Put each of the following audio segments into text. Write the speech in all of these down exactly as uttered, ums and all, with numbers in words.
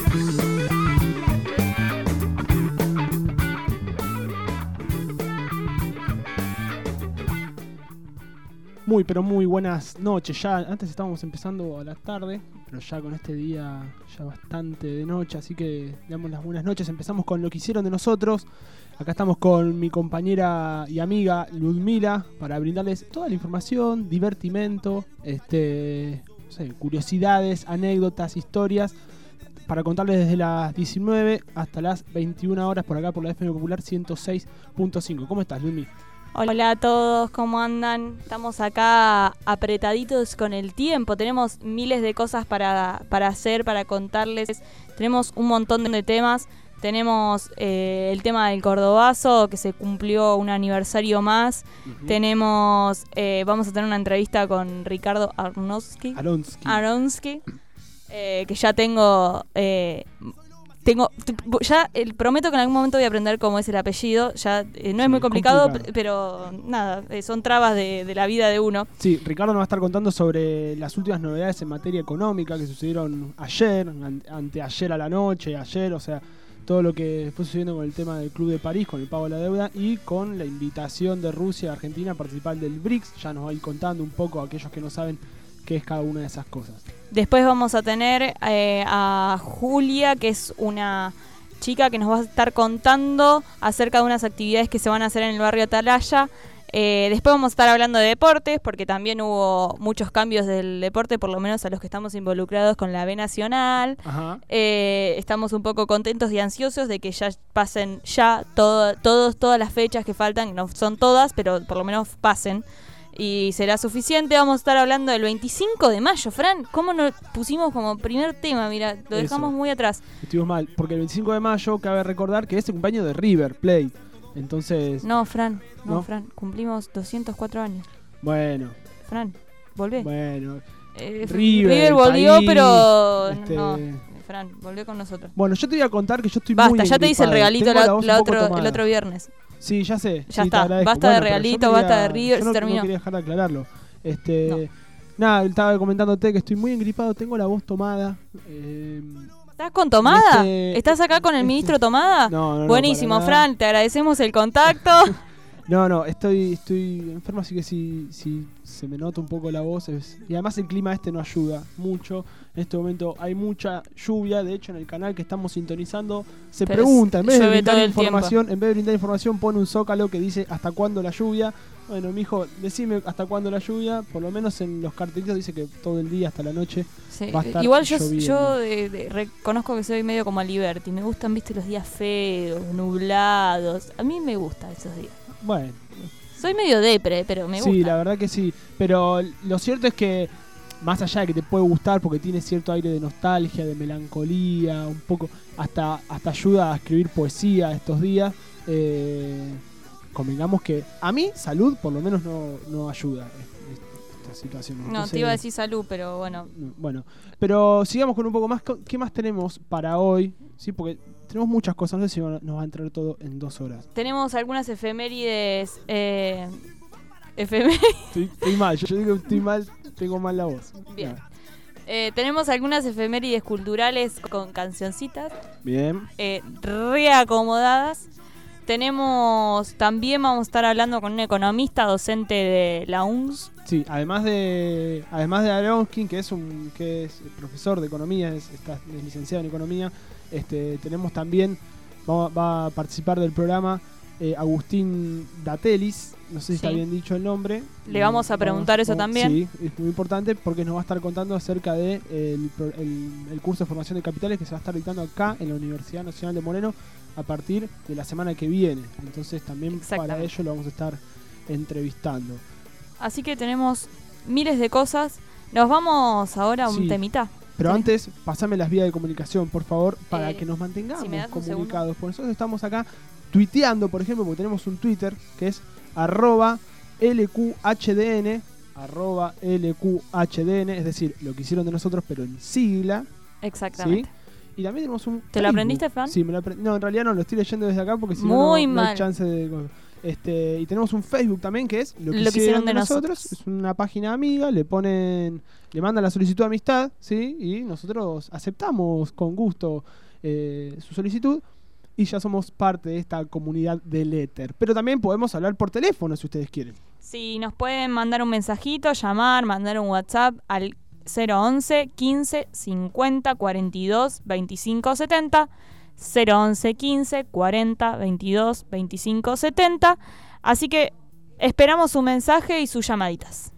Muy, pero muy buenas noches. Ya antes estábamos empezando a la tarde, pero ya con este día ya bastante de noche, así que le damos las buenas noches. Empezamos con lo que hicieron de nosotros. Acá estamos con mi compañera y amiga Ludmila para brindarles toda la información, divertimento, este, no sé, curiosidades, anécdotas, historias, para contarles desde las diecinueve hasta las veintiuna horas por acá por la F M Popular ciento seis punto cinco. ¿Cómo estás, Ludmi? Hola a todos, ¿cómo andan? Estamos acá apretaditos con el tiempo, tenemos miles de cosas para, para hacer, para contarles, tenemos un montón de temas, tenemos eh, el tema del Cordobazo, que se cumplió un aniversario más, uh-huh. tenemos, eh, vamos a tener una entrevista con Ricardo Aronofsky, Aronsky, Aronsky eh, que ya tengo... Eh, Tengo, ya el, prometo que en algún momento voy a aprender cómo es el apellido. Ya eh, no sí, es muy complicado, complicado, pero nada, eh, son trabas de, de la vida de uno. Sí, Ricardo nos va a estar contando sobre las últimas novedades en materia económica que sucedieron ayer, an, anteayer a la noche, ayer, o sea, todo lo que fue sucediendo con el tema del Club de París, con el pago de la deuda y con la invitación de Rusia a Argentina a participar del B R I C S. Ya nos va a ir contando un poco a aquellos que no saben qué es cada una de esas cosas. Después vamos a tener eh, a Julia, que es una chica que nos va a estar contando acerca de unas actividades que se van a hacer en el barrio Atalaya. Eh, después vamos a estar hablando de deportes, porque también hubo muchos cambios del deporte, por lo menos a los que estamos involucrados con la B Nacional. Ajá. Eh, estamos un poco contentos y ansiosos de que ya pasen ya todo, todos, todas las fechas que faltan, no son todas, pero por lo menos pasen. Y será suficiente. Vamos a estar hablando del veinticinco de mayo, Fran. ¿Cómo nos pusimos como primer tema? Mira, lo dejamos Eso. muy atrás. Estuvimos mal, porque el veinticinco de mayo cabe recordar que es el cumpleaños de River Plate. Entonces... No, Fran, no, ¿no? Fran, cumplimos doscientos cuatro años. Bueno. Fran, volvé. Bueno. Eh, River, River volvió, país, pero... Este... No, Fran, volvió con nosotros. Bueno, yo te voy a contar que yo estoy Basta, muy ya te hice el regalito la, la, la otro, el otro viernes. Sí, ya sé. Ya sí, está, basta bueno, de regalito, quería, basta de River, yo no, se terminó. No quería dejar de aclararlo. Este, no. Nada, estaba comentándote que estoy muy engripado, tengo la voz tomada. Eh, ¿Estás con Tomada? Este, ¿Estás acá con el este, ministro Tomada? No, no, no. Buenísimo, Fran, te agradecemos el contacto. No, no, estoy estoy enfermo, así que si, si se me nota un poco la voz. Es, y además el clima este no ayuda mucho. En este momento hay mucha lluvia. De hecho, en el canal que estamos sintonizando se Pero pregunta, en vez de brindar información, en vez de brindar información, pone un zócalo que dice ¿hasta cuándo la lluvia? Bueno, mijo, decime hasta cuándo la lluvia. Por lo menos en los cartelitos dice que todo el día hasta la noche sí. va a estar Igual yo, lloviendo. yo de, de, reconozco que soy medio como Liberty. Me gustan, viste, los días feos, nublados. A mí me gustan esos días. Bueno. Soy medio depre, pero me gusta. Sí, la verdad que sí. Pero lo cierto es que, más allá de que te puede gustar porque tiene cierto aire de nostalgia, de melancolía, un poco, hasta, hasta ayuda a escribir poesía estos días, eh, convengamos que a mí, salud, por lo menos no, no ayuda esta situación. Entonces, no, te iba a decir salud, pero bueno. Bueno, pero sigamos con un poco más. ¿Qué más tenemos para hoy? Sí, porque... tenemos muchas cosas, no sé si nos va a entrar todo en dos horas. Tenemos algunas efemérides. Eh, efemérides. Estoy, estoy mal, yo digo que estoy mal, tengo mal la voz. Bien. Eh, tenemos algunas efemérides culturales con cancioncitas. Bien. Eh, reacomodadas. Tenemos, también vamos a estar hablando con un economista, docente de la U N S. Sí, además de además de Aronsky, que es un que es profesor de economía, es, está, es licenciado en economía. Este, tenemos también, va, va a participar del programa eh, Agustín Datelis, no sé si sí. está bien dicho el nombre. Le vamos a preguntar vamos, eso vamos, también. Sí, es muy importante porque nos va a estar contando acerca de eh, el, el, el curso de formación de capitales que se va a estar dictando acá en la Universidad Nacional de Moreno a partir de la semana que viene. Entonces también para ello lo vamos a estar entrevistando. Así que tenemos miles de cosas. Nos vamos ahora a un sí. temita. Pero ¿sí? antes, pasame las vías de comunicación, por favor, para eh, que nos mantengamos si me comunicados. Porque nosotros estamos acá tuiteando, por ejemplo, porque tenemos un Twitter que es arroba L Q H D N, arroba L Q H D N, es decir, lo que hicieron de nosotros, pero en sigla. Exactamente. ¿sí? Y también tenemos un ¿Te Facebook. Lo aprendiste, Fran? Sí, me lo aprendí. No, en realidad no, lo estoy leyendo desde acá porque si Muy no, no, mal. no hay chance de... Este, y tenemos un Facebook también que es Lo que, Lo que hicieron de nosotros. nosotros. Es una página amiga, le ponen, le mandan la solicitud de amistad, ¿sí? Y nosotros aceptamos con gusto eh, su solicitud y ya somos parte de esta comunidad del éter. Pero también podemos hablar por teléfono si ustedes quieren. Sí, nos pueden mandar un mensajito, llamar, mandar un WhatsApp al cero once, quince, cincuenta, cuarenta y dos, veinticinco, setenta. cero once, quince, cuarenta, veintidós, veinticinco, setenta. Así que esperamos su mensaje y sus llamaditas.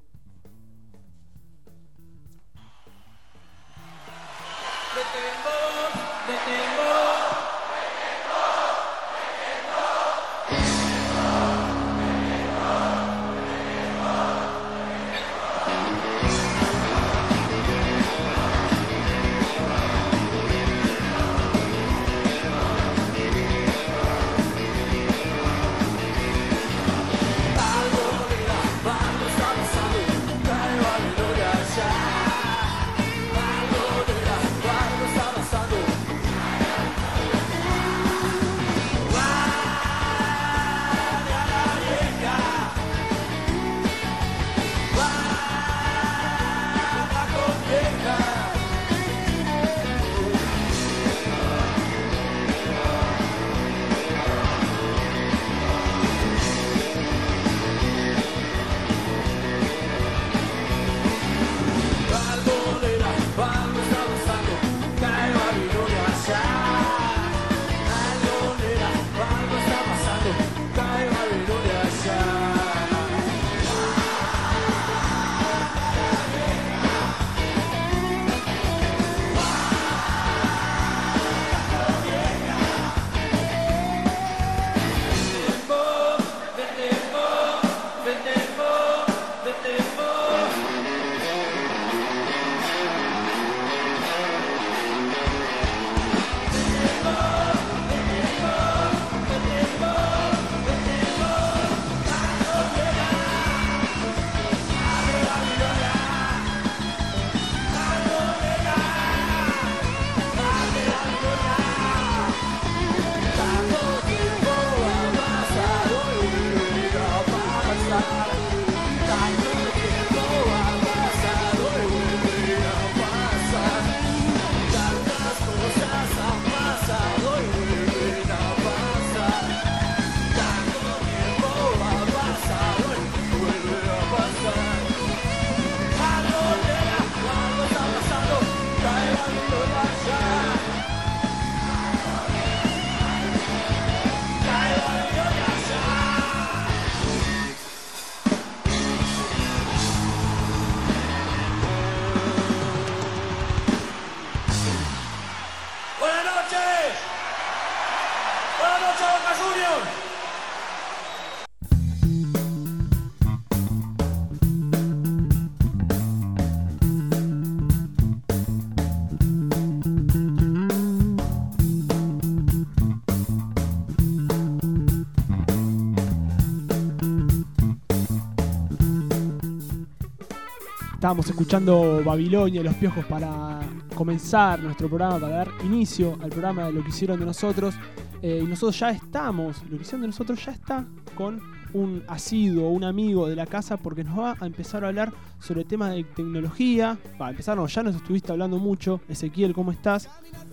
Estábamos escuchando Babilonia y Los Piojos para comenzar nuestro programa, para dar inicio al programa de Lo que hicieron de nosotros. Eh, y nosotros ya estamos, Lo que hicieron de nosotros ya está con un asiduo, un amigo de la casa, porque nos va a empezar a hablar sobre temas de tecnología. Va a empezar, no, ya nos estuviste hablando mucho. Ezequiel, ¿cómo estás?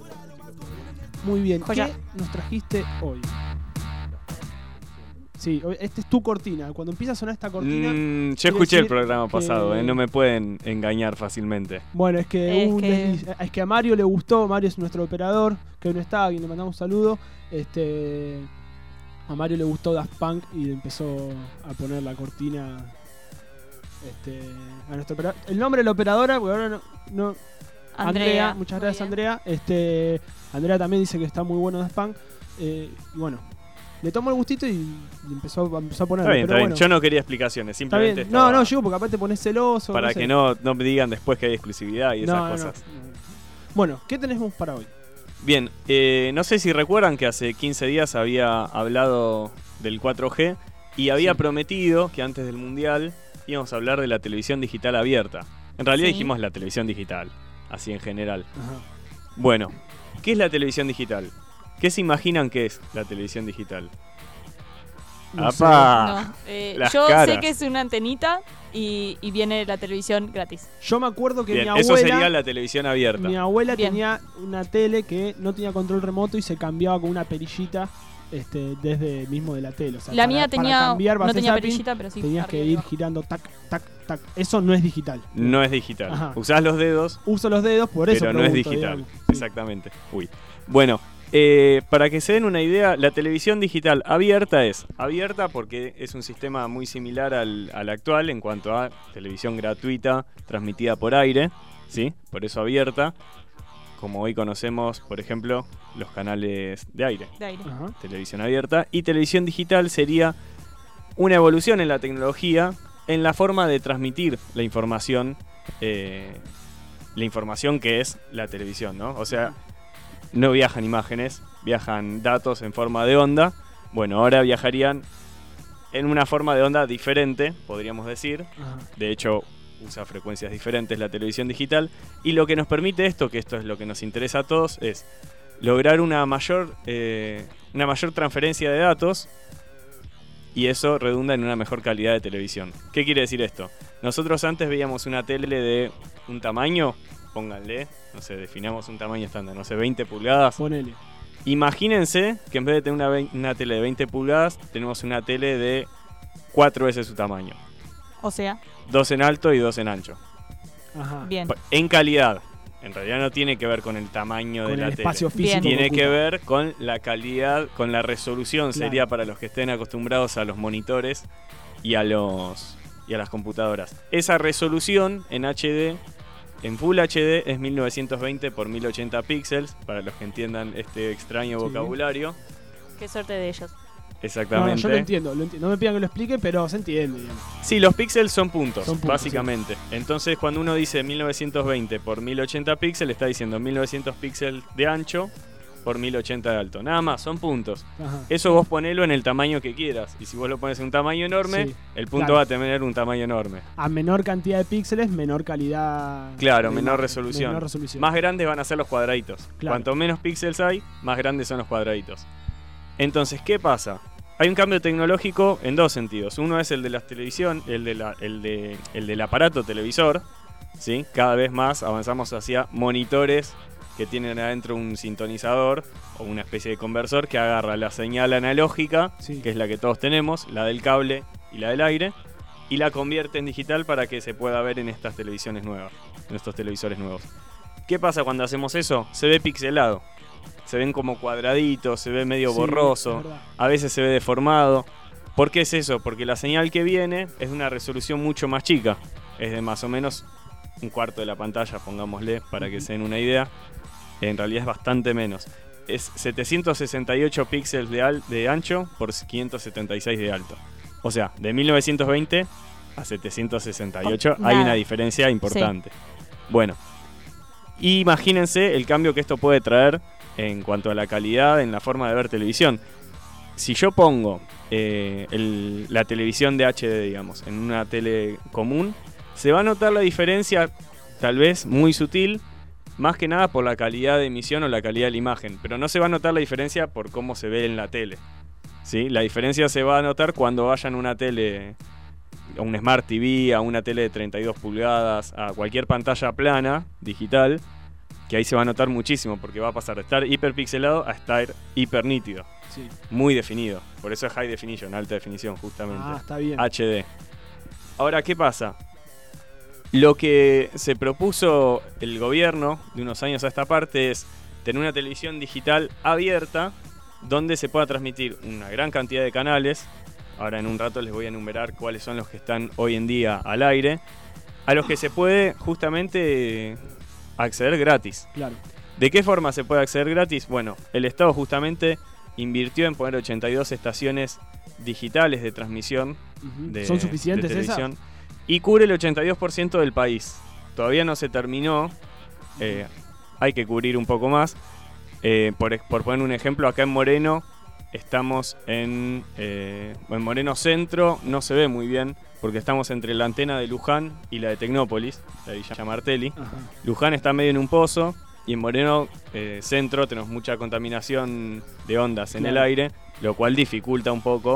Muy bien. Joya. ¿Qué nos trajiste hoy? Sí, esta es tu cortina. Cuando empieza a sonar esta cortina... Mm, yo escuché el programa que... pasado, eh, no me pueden engañar fácilmente. Bueno, es que, es, un que... desliz, es que a Mario le gustó. Mario es nuestro operador, que hoy no está, a quien le mandamos un saludo. Este, a Mario le gustó Daft Punk y empezó a poner la cortina este, a nuestro operador. El nombre de la operadora, porque ahora no... no Andrea. Andrea, muchas gracias Muy bien. Andrea. Este, Andrea también dice que está muy bueno Daft Punk. Eh, y bueno... Le tomó el gustito y, y empezó, empezó a ponerlo. Está bien, pero está bueno, bien. Yo no quería explicaciones, simplemente está bien. No, estaba no, yo porque aparte te pones celoso. para no sé. que no, no me digan después que hay exclusividad y esas No, no, cosas. no, no. Bueno, ¿qué tenemos para hoy? Bien, eh, no sé si recuerdan que hace quince días había hablado del cuatro G y había Sí. prometido que antes del Mundial íbamos a hablar de la televisión digital abierta. En realidad Sí. dijimos la televisión digital, así en general. Ajá. Bueno, ¿qué es la televisión digital? ¿Qué se imaginan que es la televisión digital? No sé. ¡Apá! No, eh, Las yo sé caras. que es una antenita y, y viene la televisión gratis. Yo me acuerdo que Bien, mi abuela, eso sería la televisión abierta. mi abuela Bien. tenía una tele que no tenía control remoto y se cambiaba con una perillita este, desde mismo de la tele. O sea, La para- mía para tenía, cambiar, para no hacer tenía zapping, perillita, pero sí. tenías que arriba y ir abajo. girando tac, tac, tac. Eso no es digital. No es digital. Ajá. Usás los dedos, Uso los dedos, por eso pero no es pregunto, digital. digamos. Sí. Exactamente. Uy. Bueno, eh, para que se den una idea, la televisión digital abierta es abierta porque es un sistema muy similar al, al actual en cuanto a televisión gratuita transmitida por aire, ¿sí? Por eso abierta. Como hoy conocemos, por ejemplo, los canales de aire. De aire. Ajá. Televisión abierta. Y televisión digital sería una evolución en la tecnología en la forma de transmitir la información, eh, la información que es la televisión, ¿no? O sea, no viajan imágenes, viajan datos en forma de onda. Bueno, ahora viajarían en una forma de onda diferente, podríamos decir. Ajá. De hecho, usa frecuencias diferentes la televisión digital. Y lo que nos permite esto, que esto es lo que nos interesa a todos, es lograr una mayor, eh, una mayor transferencia de datos. Y eso redunda en una mejor calidad de televisión. ¿Qué quiere decir esto? Nosotros antes veíamos una tele de un tamaño, pónganle, no sé, definamos un tamaño estándar, no sé, veinte pulgadas. Ponele. Imagínense que en vez de tener una, vein- una tele de veinte pulgadas, tenemos una tele de cuatro veces su tamaño. O sea, Dos en alto y dos en ancho. Ajá. bien. Pa- En calidad. En realidad no tiene que ver con el tamaño Con de la el tele. espacio Bien. físico. Tiene que ocupa. ver con la calidad, con la resolución, Claro. sería para los que estén acostumbrados a los monitores y a los y a las computadoras. Esa resolución en H D, en Full H D, es mil novecientos veinte por mil ochenta píxeles, para los que entiendan este extraño Sí. vocabulario. Qué suerte de ellos. No, no, Exactamente. yo lo entiendo, lo entiendo. No me pidan que lo explique, pero se entiende, digamos. Sí, los píxeles son puntos, Son puntos, básicamente. Entonces, cuando uno dice mil novecientos veinte por mil ochenta píxeles, está diciendo mil novecientos píxeles de ancho por mil ochenta de alto. Nada más, son puntos. Ajá. Eso vos ponelo en el tamaño que quieras. Y si vos lo pones en un tamaño enorme, Sí, el punto claro. va a tener un tamaño enorme. A menor cantidad de píxeles, menor calidad. Claro, de menor imagen, resolución. menor resolución. Más grandes van a ser los cuadraditos. Claro. Cuanto menos píxeles hay, más grandes son los cuadraditos. Entonces, ¿qué pasa? Hay un cambio tecnológico en dos sentidos. Uno es el de la televisión, el, de la, el, de, el del aparato televisor. ¿Sí? Cada vez más avanzamos hacia monitores que tienen adentro un sintonizador o una especie de conversor que agarra la señal analógica, Sí. que es la que todos tenemos, la del cable y la del aire, y la convierte en digital para que se pueda ver en estas televisiones nuevas, en estos televisores nuevos. ¿Qué pasa cuando hacemos eso? Se ve pixelado. Se ven como cuadraditos, se ve medio Sí, borroso, es verdad. a veces se ve deformado. ¿Por qué es eso? Porque la señal que viene es de una resolución mucho más chica. Es de más o menos un cuarto de la pantalla, pongámosle, para que se den una idea. En realidad es bastante menos. Es setecientos sesenta y ocho píxeles de, al- de ancho por quinientos setenta y seis de alto. O sea, de mil novecientos veinte a setecientos sesenta y ocho Oh, hay nada. una diferencia importante. Bueno, imagínense el cambio que esto puede traer en cuanto a la calidad en la forma de ver televisión. Si yo pongo eh, el- la televisión de H D, digamos, en una tele común, se va a notar la diferencia, tal vez muy sutil, más que nada por la calidad de emisión o la calidad de la imagen, pero no se va a notar la diferencia por cómo se ve en la tele. ¿Sí? La diferencia se va a notar cuando vayan a una tele, a un Smart T V, a una tele de treinta y dos pulgadas, a cualquier pantalla plana, digital, que ahí se va a notar muchísimo, porque va a pasar de estar hiperpixelado a estar hiper nítido, Sí. muy definido. Por eso es High Definition, alta definición, justamente. Ah, está bien. H D. Ahora, ¿qué pasa? Lo que se propuso el gobierno de unos años a esta parte es tener una televisión digital abierta donde se pueda transmitir una gran cantidad de canales. Ahora en un rato les voy a enumerar cuáles son los que están hoy en día al aire, a los que se puede justamente acceder gratis. Claro. ¿De qué forma se puede acceder gratis? Bueno, el Estado justamente invirtió en poner ochenta y dos estaciones digitales de transmisión Ujú. de, ¿Son suficientes de esas? televisión y cubre el ochenta y dos por ciento del país. Todavía no se terminó, eh, hay que cubrir un poco más. Eh, por, por poner un ejemplo, acá en Moreno estamos en, eh, en Moreno Centro, no se ve muy bien porque estamos entre la antena de Luján y la de Tecnópolis, la de Villa Martelli. Ajá. Luján está medio en un pozo y en Moreno eh, Centro tenemos mucha contaminación de ondas en Claro. el aire, lo cual dificulta un poco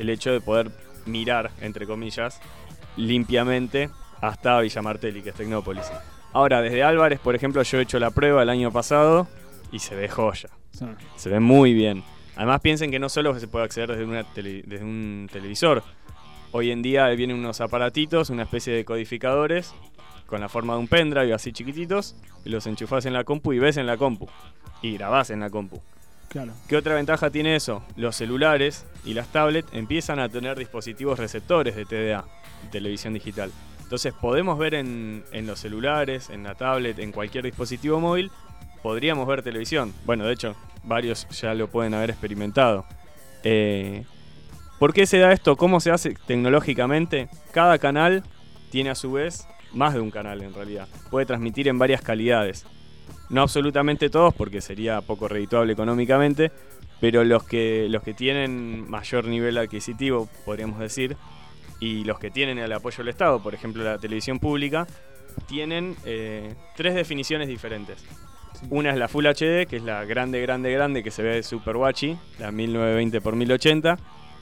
el hecho de poder mirar, entre comillas, limpiamente hasta Villa Martelli, que es Tecnópolis. Ahora, desde Álvarez, por ejemplo, yo he hecho la prueba el año pasado y se ve joya. Sí. Se ve muy bien. Además, piensen que no solo se puede acceder desde, una tele, desde un televisor. Hoy en día vienen unos aparatitos, una especie de codificadores, con la forma de un pendrive, así chiquititos, y los enchufás en la compu y ves en la compu. Y grabás en la compu. Claro. ¿Qué otra ventaja tiene eso? Los celulares y las tablets empiezan a tener dispositivos receptores de T D A, televisión digital. Entonces podemos ver en, en los celulares, en la tablet, en cualquier dispositivo móvil, podríamos ver televisión. Bueno, de hecho, varios ya lo pueden haber experimentado. Eh, ¿Por qué se da esto? ¿Cómo se hace tecnológicamente? Cada canal tiene a su vez más de un canal en realidad. Puede transmitir en varias calidades. No absolutamente todos, porque sería poco redituable económicamente, pero los que, los que tienen mayor nivel adquisitivo, podríamos decir, y los que tienen el apoyo del Estado, por ejemplo la televisión pública, tienen eh, tres definiciones diferentes. Sí. Una es la Full H D, que es la grande, grande, grande, que se ve super watchy, la mil novecientos veinte por mil ochenta.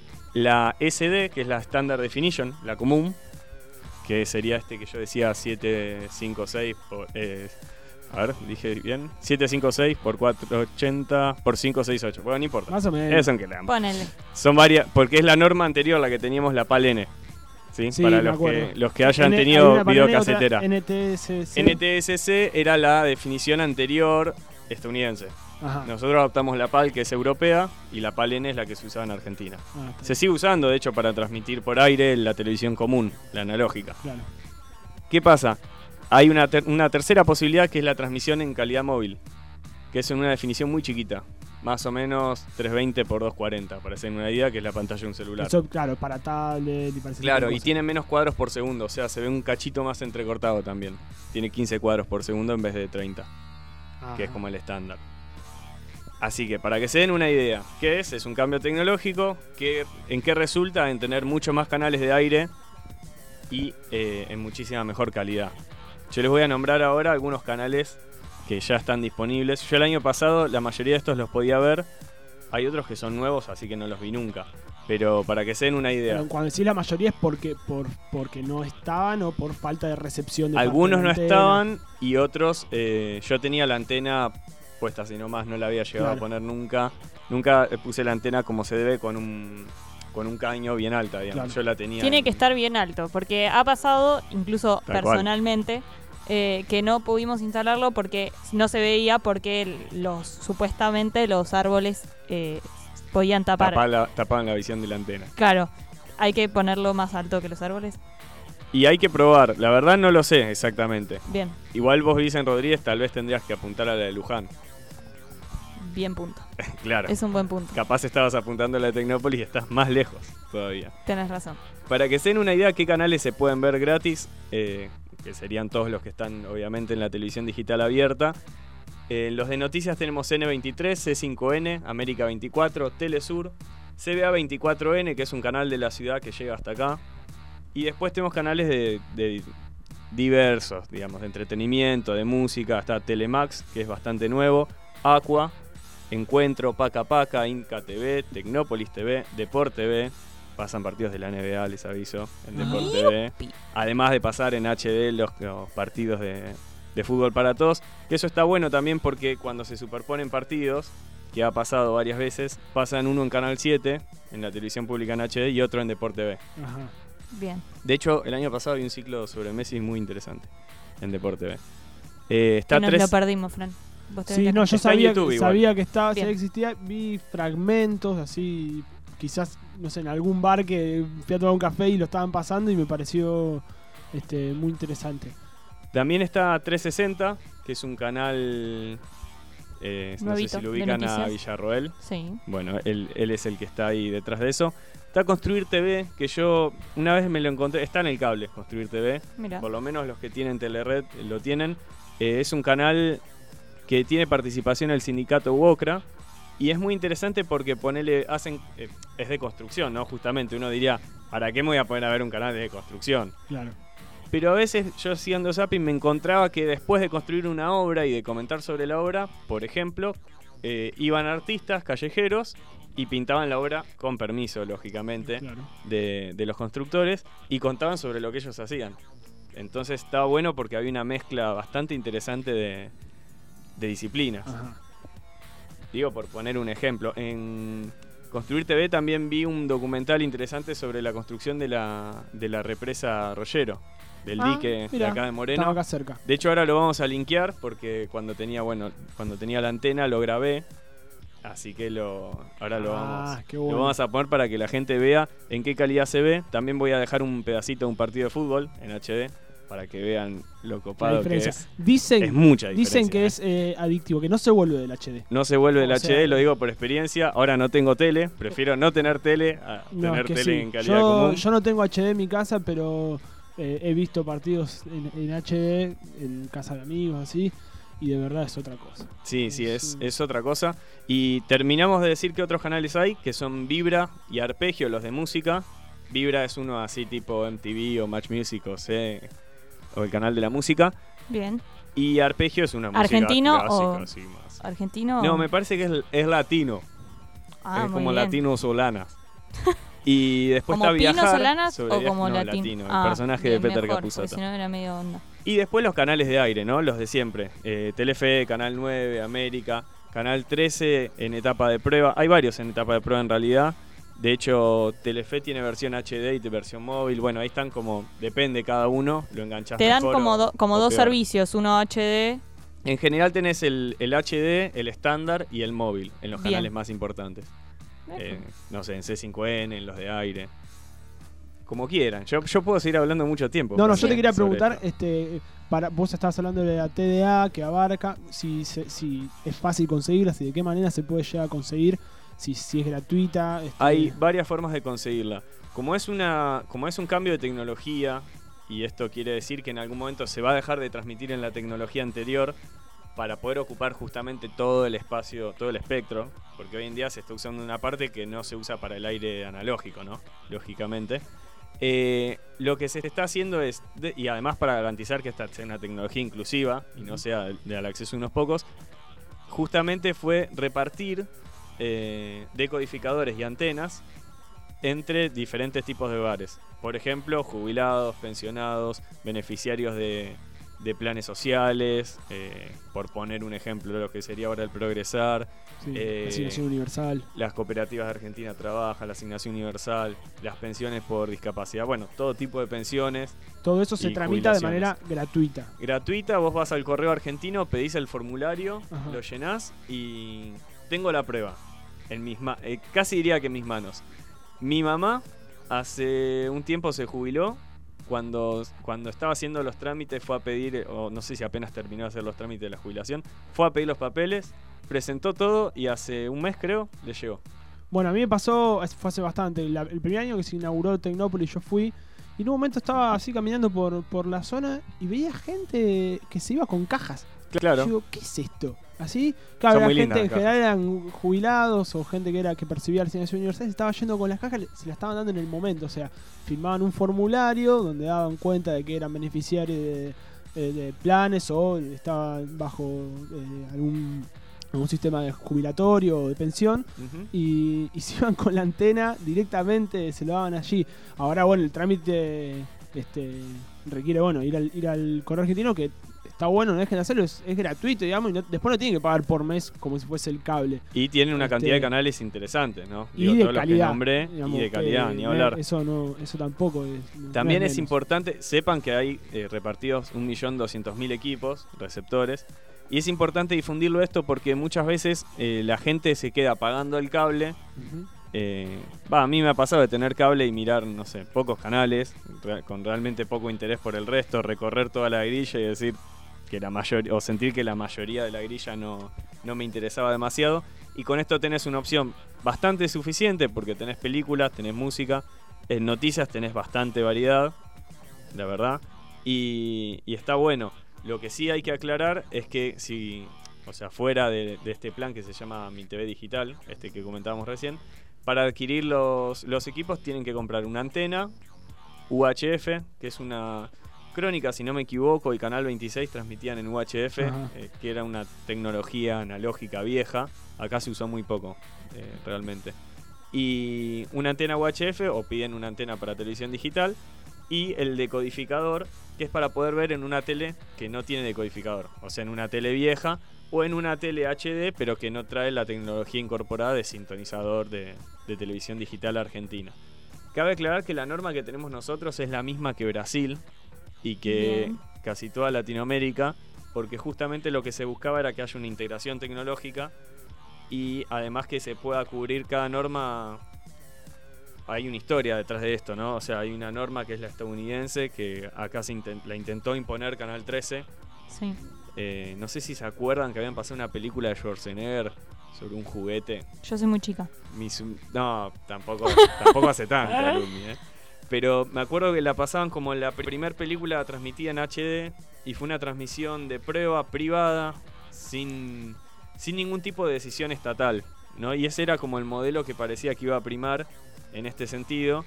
La S D, que es la Standard Definition, la común, que sería este que yo decía setecientos cincuenta y seis por... Eh, a ver, dije bien. setecientos cincuenta y seis por cuatrocientos ochenta por quinientos sesenta y ocho. Bueno, no importa. Más o menos. Esas son que le damos. Ponele. Son varias, porque es la norma anterior, la que teníamos, la PAL-N. ¿Sí? Sí, para los que, los que hayan N, tenido videocasetera. N T S C. N T S C era la definición anterior estadounidense. Ajá. Nosotros adoptamos la PAL, que es europea, y la PAL-N es la que se usaba en Argentina. Ah, se sigue usando, de hecho, para transmitir por aire la televisión común, la analógica. Claro. ¿Qué pasa? Hay una, ter una tercera posibilidad, que es la transmisión en calidad móvil, que es en una definición muy chiquita, más o menos trescientos veinte por doscientos cuarenta, para hacer una idea, que es la pantalla de un celular. Eso, claro, para tablet y para ese Claro, y tiene menos cuadros por segundo, o sea, se ve un cachito más entrecortado también. Tiene quince cuadros por segundo en vez de treinta, Ajá. que es como el estándar. Así que, para que se den una idea, ¿qué es? Es un cambio tecnológico, que ¿en qué resulta? En tener muchos más canales de aire y eh, en muchísima mejor calidad. Yo les voy a nombrar ahora algunos canales que ya están disponibles. Yo el año pasado la mayoría de estos los podía ver. Hay otros que son nuevos, así que no los vi nunca. Pero para que se den una idea. Pero cuando decís la mayoría es porque, por, porque no estaban o por falta de recepción de Algunos no estaban y otros, eh, yo tenía la antena puesta así nomás, no la había llegado claro. a poner nunca. Nunca puse la antena como se debe con un... con un caño bien alta, digamos. Claro. Yo la tenía. Tiene en... que estar bien alto, porque ha pasado, incluso Tal personalmente, eh, que no pudimos instalarlo porque no se veía, porque los supuestamente los árboles eh, podían tapar. Tapar la, tapaban la visión de la antena. Claro, hay que ponerlo más alto que los árboles. Y hay que probar, la verdad no lo sé exactamente. Bien. Igual vos vivís en Rodríguez, tal vez tendrías que apuntar a la de Luján. Bien punto. Claro. Es un buen punto. Capaz estabas apuntando a la de Tecnópolis y estás más lejos todavía. Tenés razón. Para que se den una idea qué canales se pueden ver gratis, eh, que serían todos los que están obviamente en la televisión digital abierta. Eh, los de noticias tenemos N veintitrés, C cinco N, América veinticuatro, Telesur, C B A veinticuatro N, que es un canal de la ciudad que llega hasta acá. Y después tenemos canales de, de diversos, digamos, de entretenimiento, de música. Está Telemax, que es bastante nuevo, Aqua, Encuentro, Paca Paca, Inca T V, Tecnópolis T V, Deport T V. Pasan partidos de la N B A, les aviso, en Deport T V. Además de pasar en H D los, los partidos de, de fútbol para todos. Que eso está bueno también porque cuando se superponen partidos, que ha pasado varias veces, pasan uno en Canal siete, en la televisión pública en H D, y otro en Deport T V. Ajá. Bien. De hecho, el año pasado había un ciclo sobre Messi muy interesante en Deport T V. Eh, está que nos tres... lo perdimos, Fran. Sí, no, yo sabía, sabía que estaba, sabía que existía, vi fragmentos así, quizás, no sé, en algún bar que fui a tomar un café y lo estaban pasando y me pareció este, muy interesante. También está trescientos sesenta, que es un canal, eh, no sé si lo ubican a Villarroel. Sí. Bueno, él, él es el que está ahí detrás de eso. Está Construir T V, que yo una vez me lo encontré, está en el cable Construir T V. Mirá. Por lo menos los que tienen Telered lo tienen. Eh, es un canal que tiene participación el sindicato UOCRA y es muy interesante porque ponele, hacen, eh, es de construcción, ¿no? Justamente uno diría, ¿para qué me voy a poner a ver un canal de construcción? Claro. Pero a veces yo haciendo zapping me encontraba que después de construir una obra y de comentar sobre la obra, por ejemplo, eh, iban artistas callejeros y pintaban la obra con permiso, lógicamente, Claro. de, de los constructores y contaban sobre lo que ellos hacían. Entonces estaba bueno porque había una mezcla bastante interesante de, de disciplinas. Ajá. Digo, por poner un ejemplo, en Construir T V también vi un documental interesante sobre la construcción de la, de la represa Rollero, del Ah, dique mirá, de acá de Moreno. Estaba acá cerca. De hecho ahora lo vamos a linkear porque cuando tenía, bueno, cuando tenía la antena lo grabé, así que lo ahora lo Ah, vamos, qué bueno. lo vamos a poner para que la gente vea en qué calidad se ve. También voy a dejar un pedacito de un partido de fútbol en H D para que vean lo La copado que diferencia. es. Dicen, Es mucha diferencia. dicen que ¿eh? es eh, adictivo, que no se vuelve del H D. No se vuelve del O H D, sea, lo digo por experiencia. Ahora no tengo tele, prefiero no tener tele a No, tener es que tele sí. en calidad yo, común. yo no tengo H D en mi casa, pero eh, he visto partidos en, en H D, en casa de amigos, así, y de verdad es otra cosa. Sí, sí, es, Sí. es otra cosa. Y terminamos de decir que otros canales hay, que son Vibra y Arpegio, los de música. Vibra es uno así tipo M T V o Match Music o, C, o el canal de la música. Bien. Y Arpegio es una música ¿Argentino clásica, o- así más. ¿Argentino? No, me parece que es, es latino. Ah, es muy como bien. latino Solanas. Y después ¿Como está Pino Viajar. Solanas sobre o viaje- como no, latino? latino, el Ah, personaje bien, de Peter mejor, Capusotto. porque si no era medio onda. Y después los canales de aire, ¿no? Los de siempre. Eh, Telefe, Canal nueve, América, Canal trece en etapa de prueba. Hay varios en etapa de prueba en realidad. De hecho, Telefe tiene versión H D y versión móvil. Bueno, ahí están como, depende cada uno, lo enganchás Te dan mejor como, o- do- como o dos peor. servicios, uno H D. En general tenés el, el H D, el estándar y el móvil en los Bien. canales más importantes. Eh, no sé, en C cinco N, en los de aire. Como quieran. Yo, yo puedo seguir hablando mucho tiempo. No, no, sobre- yo te quería sobre preguntar, esto. este, para, vos estabas hablando de la T D A que abarca, si, se- si es fácil conseguirla, si de qué manera se puede llegar a conseguir, si, si es gratuita. este, Hay varias formas de conseguirla. Como es, una, como es un cambio de tecnología, y esto quiere decir que en algún momento se va a dejar de transmitir en la tecnología anterior para poder ocupar justamente todo el espacio, todo el espectro, porque hoy en día se está usando una parte que no se usa para el aire analógico, ¿no? Lógicamente. Eh, lo que se está haciendo es, de- y además para garantizar que esta sea una tecnología inclusiva y no sea de, de al acceso de unos pocos, justamente fue repartir eh, decodificadores y antenas entre diferentes tipos de hogares. Por ejemplo, jubilados, pensionados, beneficiarios de, de planes sociales, eh, por poner un ejemplo, lo que sería ahora el Progresar, sí, eh, la asignación universal. las cooperativas de Argentina Trabaja, la asignación universal, las pensiones por discapacidad, bueno, todo tipo de pensiones. Todo eso se y tramita de jubilaciones. manera gratuita. Gratuita, vos vas al correo argentino, pedís el formulario, Ajá. lo llenás y tengo la prueba. En mis ma- eh, casi diría que en mis manos. Mi mamá hace un tiempo se jubiló. Cuando, cuando estaba haciendo los trámites fue a pedir, o no sé si apenas terminó de hacer los trámites de la jubilación, fue a pedir los papeles, presentó todo y hace un mes creo le llegó. Bueno, a mí me pasó, fue hace bastante, la- el primer año que se inauguró Tecnópolis yo fui, y en un momento estaba así caminando por, por la zona y veía gente que se iba con cajas. Claro. Yo digo, ¿qué es esto? Así, claro, Son era muy gente lindas en las general eran jubilados o gente que era que percibía la asignación universal, se estaba yendo con las cajas, se la estaban dando en el momento, o sea, firmaban un formulario donde daban cuenta de que eran beneficiarios de, de- de planes o estaban bajo eh, algún, algún sistema de jubilatorio o de pensión. Ujú. Y, y se iban con la antena directamente, se lo daban allí. Ahora, bueno, el trámite este, requiere, bueno, ir al, ir al correo argentino, que está bueno, no dejen de hacerlo, es, es gratuito, digamos, y no- después no tienen que pagar por mes como si fuese el cable. Y tienen una Este, cantidad de canales interesantes, ¿no? Y Digo, de todos los que calidad. nombré, digamos, y de calidad, que ni no- hablar. Eso no, eso tampoco es. no- También no es menos. importante, sepan que hay eh, repartidos un millón doscientos mil equipos, receptores, y es importante difundirlo esto porque muchas veces eh, la gente se queda pagando el cable. Ujú. eh, Va, a mí me ha pasado de tener cable y mirar, no sé, pocos canales, re- con realmente poco interés por el resto, recorrer toda la grilla y decir que la mayoría, o sentir que la mayoría de la grilla no, no me interesaba demasiado. Y con esto tenés una opción bastante suficiente porque tenés películas, tenés música, en noticias tenés bastante variedad, la verdad, y, y está bueno. Lo que sí hay que aclarar es que si, o sea, fuera de, de este plan que se llama Mi T V Digital, este que comentábamos recién, para adquirir los, los equipos tienen que comprar una antena U H F, que es una... Crónica, si no me equivoco, y Canal veintiséis transmitían en U H F, eh, que era una tecnología analógica vieja. Acá se usó muy poco, eh, realmente. Y una antena U H F, o piden una antena para televisión digital, y el decodificador, que es para poder ver en una tele que no tiene decodificador. O sea, en una tele vieja o en una tele H D, pero que no trae la tecnología incorporada de sintonizador de, de televisión digital argentina. Cabe aclarar que la norma que tenemos nosotros es la misma que Brasil y que Bien. casi toda Latinoamérica, porque justamente lo que se buscaba era que haya una integración tecnológica y además que se pueda cubrir cada norma. Hay una historia detrás de esto, ¿no? O sea, hay una norma que es la estadounidense, que acá se intent- la intentó imponer Canal trece. Sí. Eh, no sé si se acuerdan que habían pasado una película de Schwarzenegger sobre un juguete. Yo soy muy chica. Mis, no, tampoco, tampoco hace tanto, Alumni, ¿eh? Pero me acuerdo que la pasaban como la primer película transmitida en H D y fue una transmisión de prueba privada sin, sin ningún tipo de decisión estatal, ¿no? Y ese era como el modelo que parecía que iba a primar en este sentido.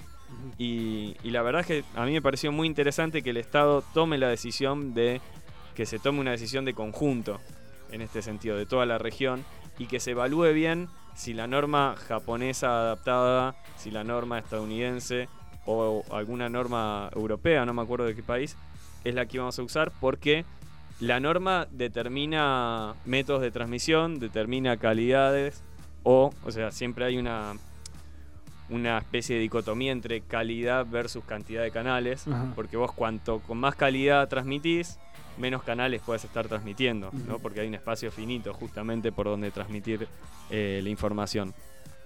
Y, y la verdad es que a mí me pareció muy interesante que el Estado tome la decisión de que se tome una decisión de conjunto en este sentido, de toda la región, y que se evalúe bien si la norma japonesa adaptada, si la norma estadounidense o alguna norma europea, no me acuerdo de qué país, es la que vamos a usar, porque la norma determina métodos de transmisión, determina calidades, o, o sea, siempre hay una, una especie de dicotomía entre calidad versus cantidad de canales. Ajá. Porque vos cuanto con más calidad transmitís, menos canales puedes estar transmitiendo, uh-huh. ¿no? Porque hay un espacio finito justamente por donde transmitir eh, la información.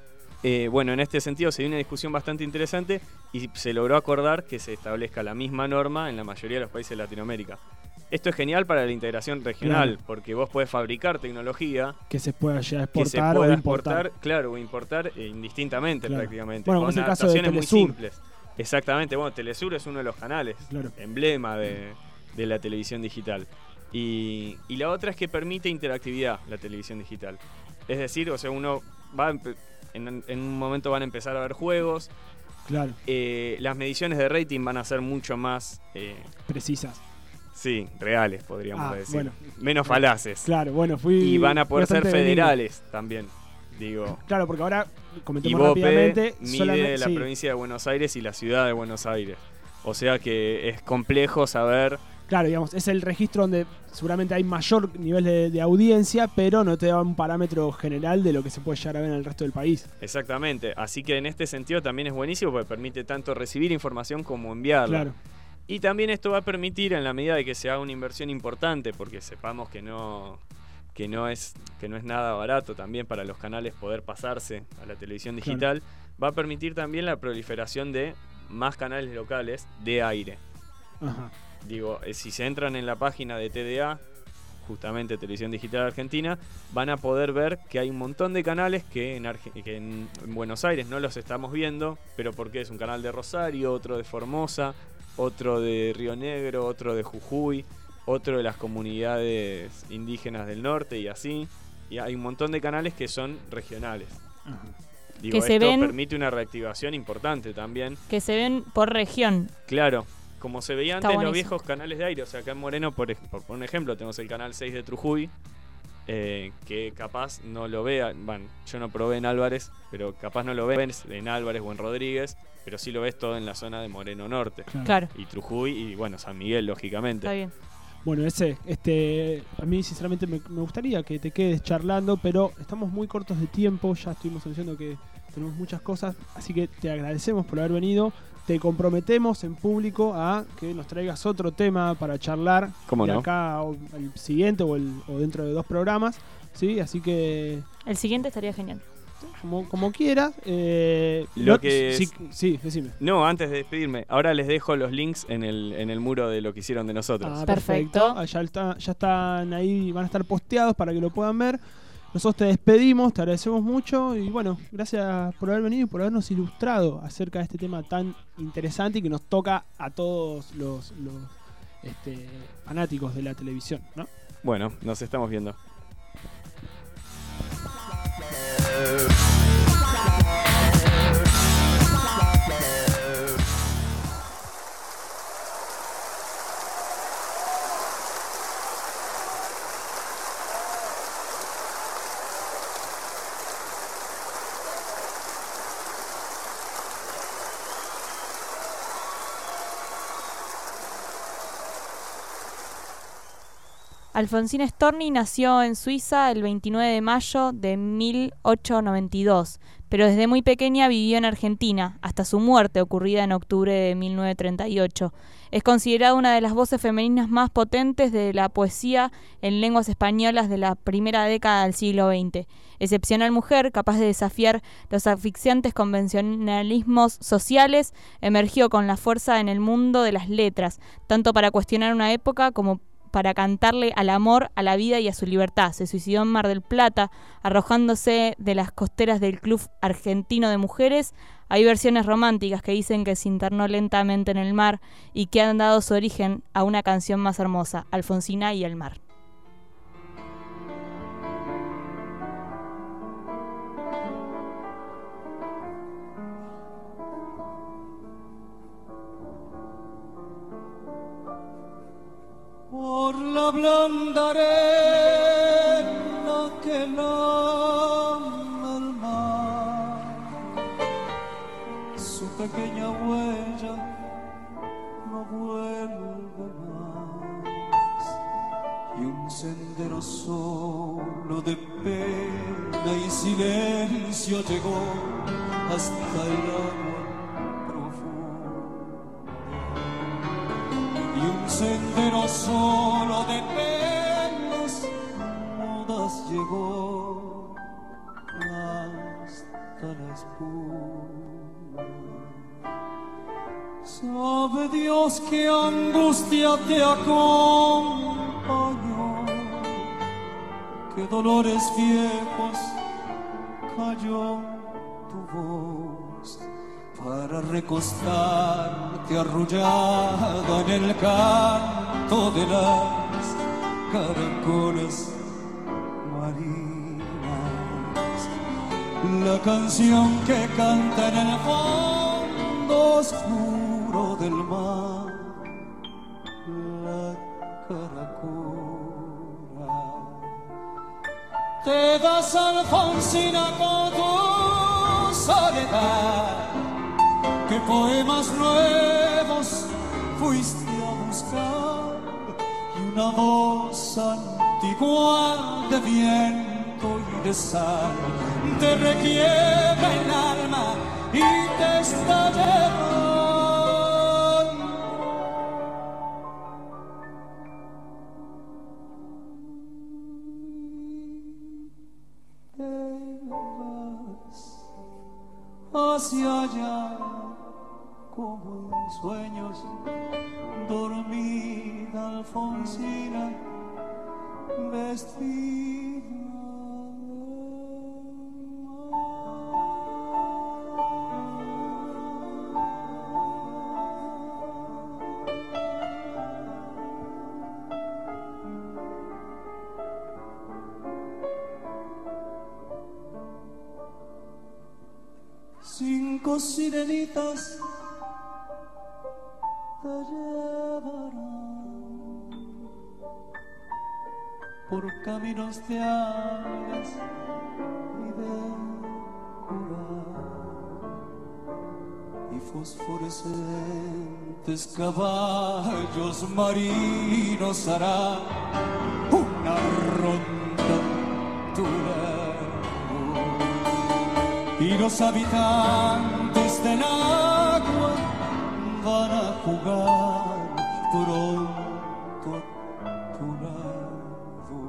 Eh, bueno, en este sentido se dio una discusión bastante interesante y se logró acordar que se establezca la misma norma en la mayoría de los países de Latinoamérica. Esto es genial para la integración regional, claro. Porque vos podés fabricar tecnología que se pueda ya exportar, que se pueda o importar. exportar, claro, o importar eh, indistintamente, claro. Prácticamente. Bueno, con es el caso de muy Telesur. simples. Exactamente, bueno, Telesur es uno de los canales, claro. Emblema de, de la televisión digital. Y, y la otra es que permite interactividad la televisión digital. Es decir, o sea, uno va en, en un momento van a empezar a ver juegos. Claro. Eh, las mediciones de rating van a ser mucho más eh, precisas. Sí, reales, podríamos ah, decir. Bueno. Menos falaces. Claro, bueno, fui. Y van a poder ser federales benigno. También, digo. Claro, porque ahora comentemos I V O P rápidamente. mide solamente, la sí. provincia de Buenos Aires y la ciudad de Buenos Aires. O sea que es complejo saber. Claro, digamos, es el registro donde seguramente hay mayor nivel de, de audiencia, pero no te da un parámetro general de lo que se puede llegar a ver en el resto del país. Exactamente. Así que en este sentido también es buenísimo porque permite tanto recibir información como enviarla. Claro. Y también esto va a permitir, en la medida de que se haga una inversión importante, porque sepamos que no, que no es, que no es nada barato también para los canales poder pasarse a la televisión digital, claro. Va a permitir también la proliferación de más canales locales de aire. Ajá. Digo, si se entran en la página de T D A, justamente Televisión Digital Argentina, van a poder ver que hay un montón de canales que en, Arge- que en Buenos Aires no los estamos viendo, pero porque es un canal de Rosario, otro de Formosa, otro de Río Negro, otro de Jujuy, otro de las comunidades indígenas del norte y así. Y hay un montón de canales que son regionales. Ajá. Digo, que esto se ven, permite una reactivación importante también. Que se ven por región. Claro, como se veía Está antes buenísimo. los viejos canales de aire. O sea, acá en Moreno, por, por, por un ejemplo, tenemos el canal seis de Trujuy, eh, que capaz no lo vea. Bueno, yo no probé en Álvarez, pero capaz no lo ves en Álvarez o en Rodríguez, pero sí lo ves todo en la zona de Moreno Norte. Claro. Y Trujuy y, bueno, San Miguel, lógicamente. Está bien. Bueno, ese, este, a mí sinceramente me, me gustaría que te quedes charlando, pero estamos muy cortos de tiempo, ya estuvimos diciendo que tenemos muchas cosas, así que te agradecemos por haber venido, te comprometemos en público a que nos traigas otro tema para charlar. ¿Cómo de no? acá o el siguiente o, el, o dentro de dos programas, ¿sí? Así que El siguiente estaría genial. como, como quieras. Eh, Lo no- que sí, es- sí, decime. No, antes de despedirme, ahora les dejo los links en el, en el muro de lo que hicieron de nosotros. Ah, Perfecto. perfecto. Ah, Ya, está- ya están ahí, van a estar posteados para que lo puedan ver. Nosotros te despedimos, te agradecemos mucho y bueno, gracias por haber venido y por habernos ilustrado acerca de este tema tan interesante y que nos toca a todos los, los este, fanáticos de la televisión, ¿no? Bueno, nos estamos viendo. Alfonsina Storni nació en Suiza el veintinueve de mayo de mil ochocientos noventa y dos, pero desde muy pequeña vivió en Argentina, hasta su muerte ocurrida en octubre de mil novecientos treinta y ocho. Es considerada una de las voces femeninas más potentes de la poesía en lenguas españolas de la primera década del siglo veinte. Excepcional mujer, capaz de desafiar los asfixiantes convencionalismos sociales, emergió con la fuerza en el mundo de las letras, tanto para cuestionar una época como para cantarle al amor, a la vida y a su libertad. Se suicidó en Mar del Plata, arrojándose de las costeras del Club Argentino de Mujeres. Hay versiones románticas que dicen que se internó lentamente en el mar y que han dado su origen a una canción más hermosa, Alfonsina y el mar. Por la blanda arena que lama el mar, su pequeña huella no vuelve más, y un sendero solo de pena y silencio llegó hasta el agua profunda, y un sendero solo de penas mudas llegó hasta la espuma. Sabe Dios qué angustia te acompañó, qué dolores viejos cayó tu voz, para recostarte arrullada en el canto de las caracolas marinas, la canción que canta en el fondo oscuro del mar, la caracola. Te das, Alfonsina, con tu soledad, ¿qué poemas nuevos fuiste a buscar? Y una voz antigua de viento y de sal te requiebra el alma y te está llevando. Te vas hacia allá como en sueños, dormida Alfonsina, vestida cinco sirenitas te llevarán por caminos de algas y de coral, y fosforescentes caballos marinos harán una ronda tu lado, y los habitantes del agua van a jugar pronto a tu lado.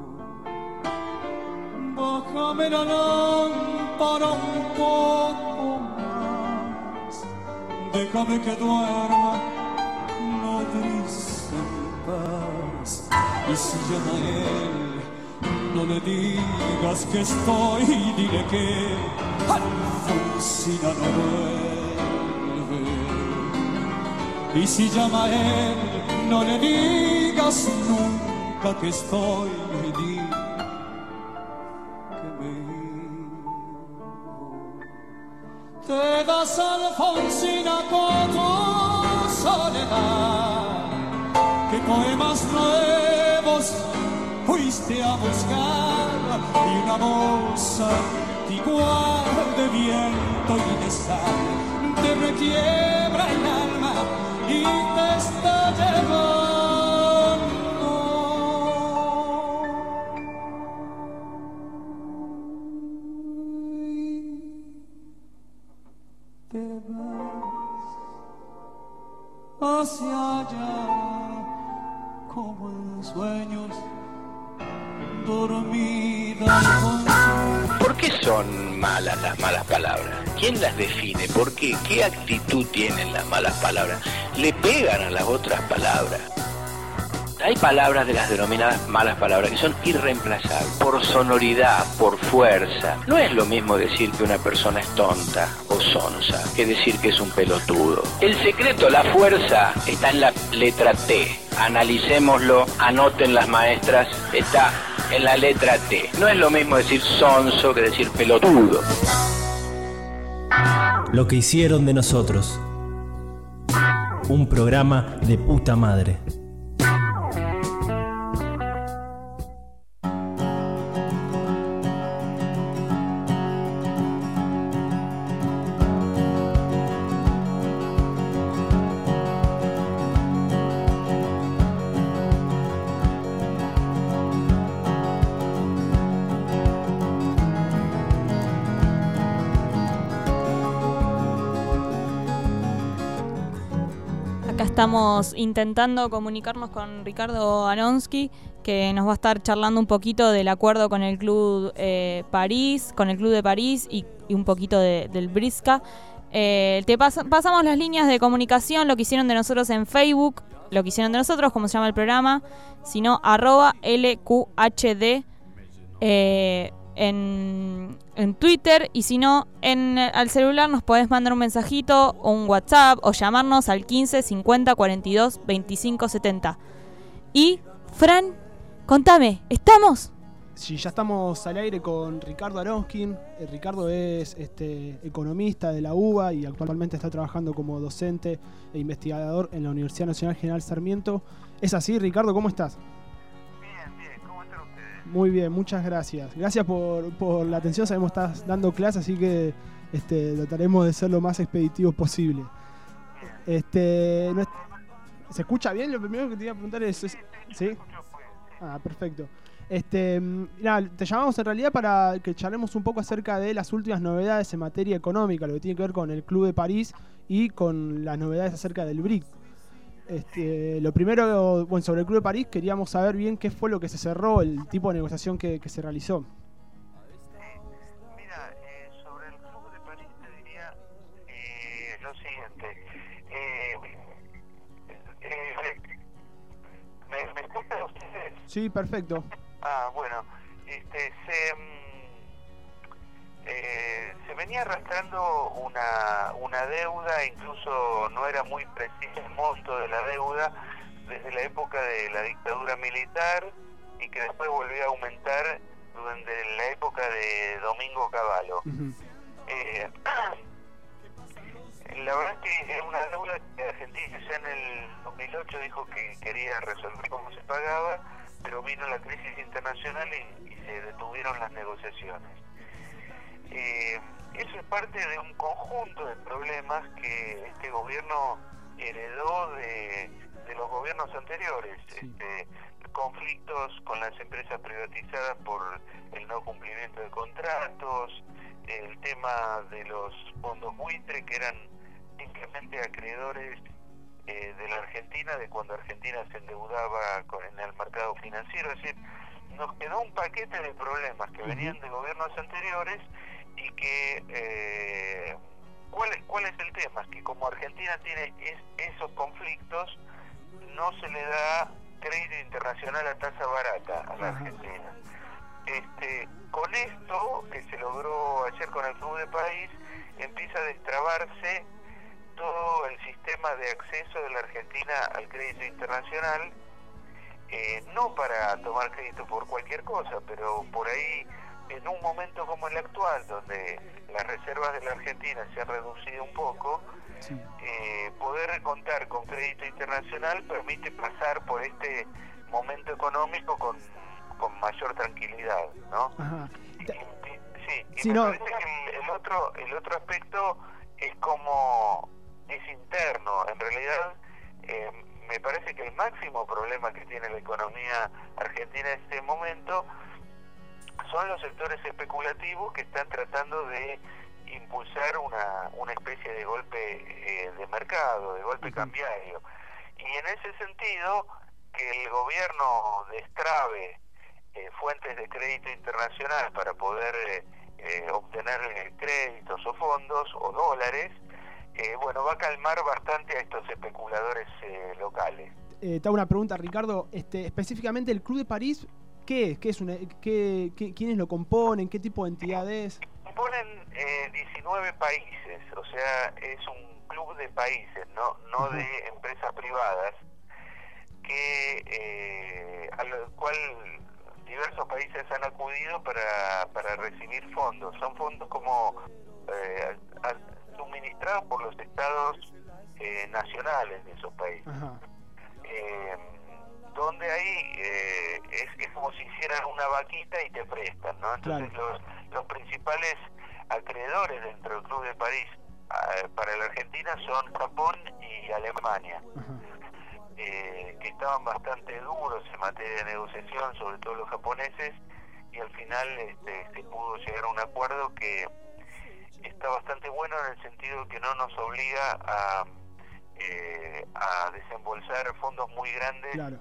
Bájame la lámpara un poco más, déjame que duerma nodriza en paz, y si llama él, no le digas que estoy, dile que Alfonsina no vuelve. Y si llama a él, no le digas nunca que estoy, di que me iba. Te das, Alfonsina, con tu soledad, que poemas nuevos fuiste a buscar, y una voz antigua de viento y de sal te requiebra el alma y te está llevando. te vas hacia allá como en sueños dormida. ¿Por qué son malas las malas palabras? ¿Quién las define? ¿Por qué? ¿Qué actitud tienen las malas palabras? ¿Le pegan a las otras palabras? Hay palabras de las denominadas malas palabras que son irreemplazables, por sonoridad, por fuerza. No es lo mismo decir que una persona es tonta o sonsa que decir que es un pelotudo. El secreto, la fuerza, está en la letra T. Analicémoslo, anoten las maestras, está en la letra T. No es lo mismo decir sonso que decir pelotudo. Lo que hicieron de nosotros. Un programa de puta madre. Estamos intentando comunicarnos con Ricardo Aronsky, que nos va a estar charlando un poquito del acuerdo con el Club eh, París, con el Club de París y, y un poquito de, del Brisca. Eh, te pas pasamos las líneas de comunicación, lo que hicieron de nosotros en Facebook, lo que hicieron de nosotros, como se llama el programa, sino arroba L Q H D eh, en, en Twitter, y si no, en, al celular nos podés mandar un mensajito o un WhatsApp o llamarnos al quince cincuenta cuarenta y dos veinticinco setenta. Y, Fran, contame, ¿estamos? Sí, ya estamos al aire con Ricardo Aronsky. Eh, Ricardo es este, economista de la U B A y actualmente está trabajando como docente e investigador en la Universidad Nacional General Sarmiento. ¿Es así, Ricardo? ¿Cómo estás? Muy bien, muchas gracias. Gracias por, por la atención. Sabemos que estás dando clases, así que este, trataremos de ser lo más expeditivos posible. Este, no es, ¿se escucha bien? Lo primero que te iba a preguntar es... es ¿sí? Ah, perfecto. Este, nada, te llamamos en realidad para que charlemos un poco acerca de las últimas novedades en materia económica, lo que tiene que ver con el Club de París y con las novedades acerca del B R I C. Este, lo primero, bueno, sobre el Club de París, queríamos saber bien qué fue lo que se cerró, el tipo de negociación que, que se realizó. Mira, eh, sobre el Club de París te diría eh, lo siguiente. Eh, eh, ¿me, ¿Me escuchan ustedes? Sí, perfecto. Ah, bueno, este, se, eh, se venía arrastrando una, una deuda, incluso no era muy preciso el monto de la deuda, desde la época de la dictadura militar, y que después volvió a aumentar durante la época de Domingo Cavallo. Uh-huh. eh, la verdad es que es una deuda que Argentina ya en el dos mil ocho dijo que quería resolver cómo se pagaba, pero vino la crisis internacional y, y se detuvieron las negociaciones. Eh, eso es parte de un conjunto de problemas que este gobierno heredó de, de los gobiernos anteriores. Sí. Este, conflictos con las empresas privatizadas por el no cumplimiento de contratos, el tema de los fondos buitre, que eran simplemente acreedores eh, de la Argentina, de cuando Argentina se endeudaba con, en el mercado financiero. Es decir, nos quedó un paquete de problemas que venían de gobiernos anteriores y que eh, ¿cuál, ¿cuál es el tema? Es que como Argentina tiene es, esos conflictos, no se le da crédito internacional a tasa barata a la Argentina. Este, con esto que se logró ayer con el Club de París, empieza a destrabarse todo el sistema de acceso de la Argentina al crédito internacional, eh, no para tomar crédito por cualquier cosa, pero por ahí, en un momento como el actual, donde las reservas de la Argentina se han reducido un poco, sí. eh, poder contar con crédito internacional permite pasar por este momento económico con, con mayor tranquilidad, ¿no? Ajá. Y, y, sí, y sí, me no. parece que el, el otro el otro aspecto es como es interno. En realidad, eh, me parece que el máximo problema que tiene la economía argentina en este momento son los sectores especulativos que están tratando de impulsar una, una especie de golpe eh, de mercado, de golpe cambiario. Y en ese sentido, que el gobierno destrabe eh, fuentes de crédito internacional para poder eh, eh, obtener eh, créditos o fondos o dólares, eh, bueno, va a calmar bastante a estos especuladores eh, locales. Eh, te hago una pregunta, Ricardo. Este, específicamente, el Club de París, ¿qué es? ¿Qué es una, qué, qué, ¿Quiénes lo componen? ¿Qué tipo de entidad es? Componen eh, diecinueve países, o sea, es un club de países, no, no uh-huh. de empresas privadas, que eh, al cual diversos países han acudido para, para recibir fondos. Son fondos como eh, suministrados por los estados eh, nacionales de esos países. Uh-huh. Eh, donde ahí eh, es, es como si hicieran una vaquita y te prestan, ¿no? Entonces claro. los, los principales acreedores dentro del Club de París eh, para la Argentina son Japón y Alemania, uh-huh. eh, que estaban bastante duros en materia de negociación, sobre todo los japoneses, y al final este, se pudo llegar a un acuerdo que está bastante bueno en el sentido que no nos obliga a, eh, a desembolsar fondos muy grandes. Claro.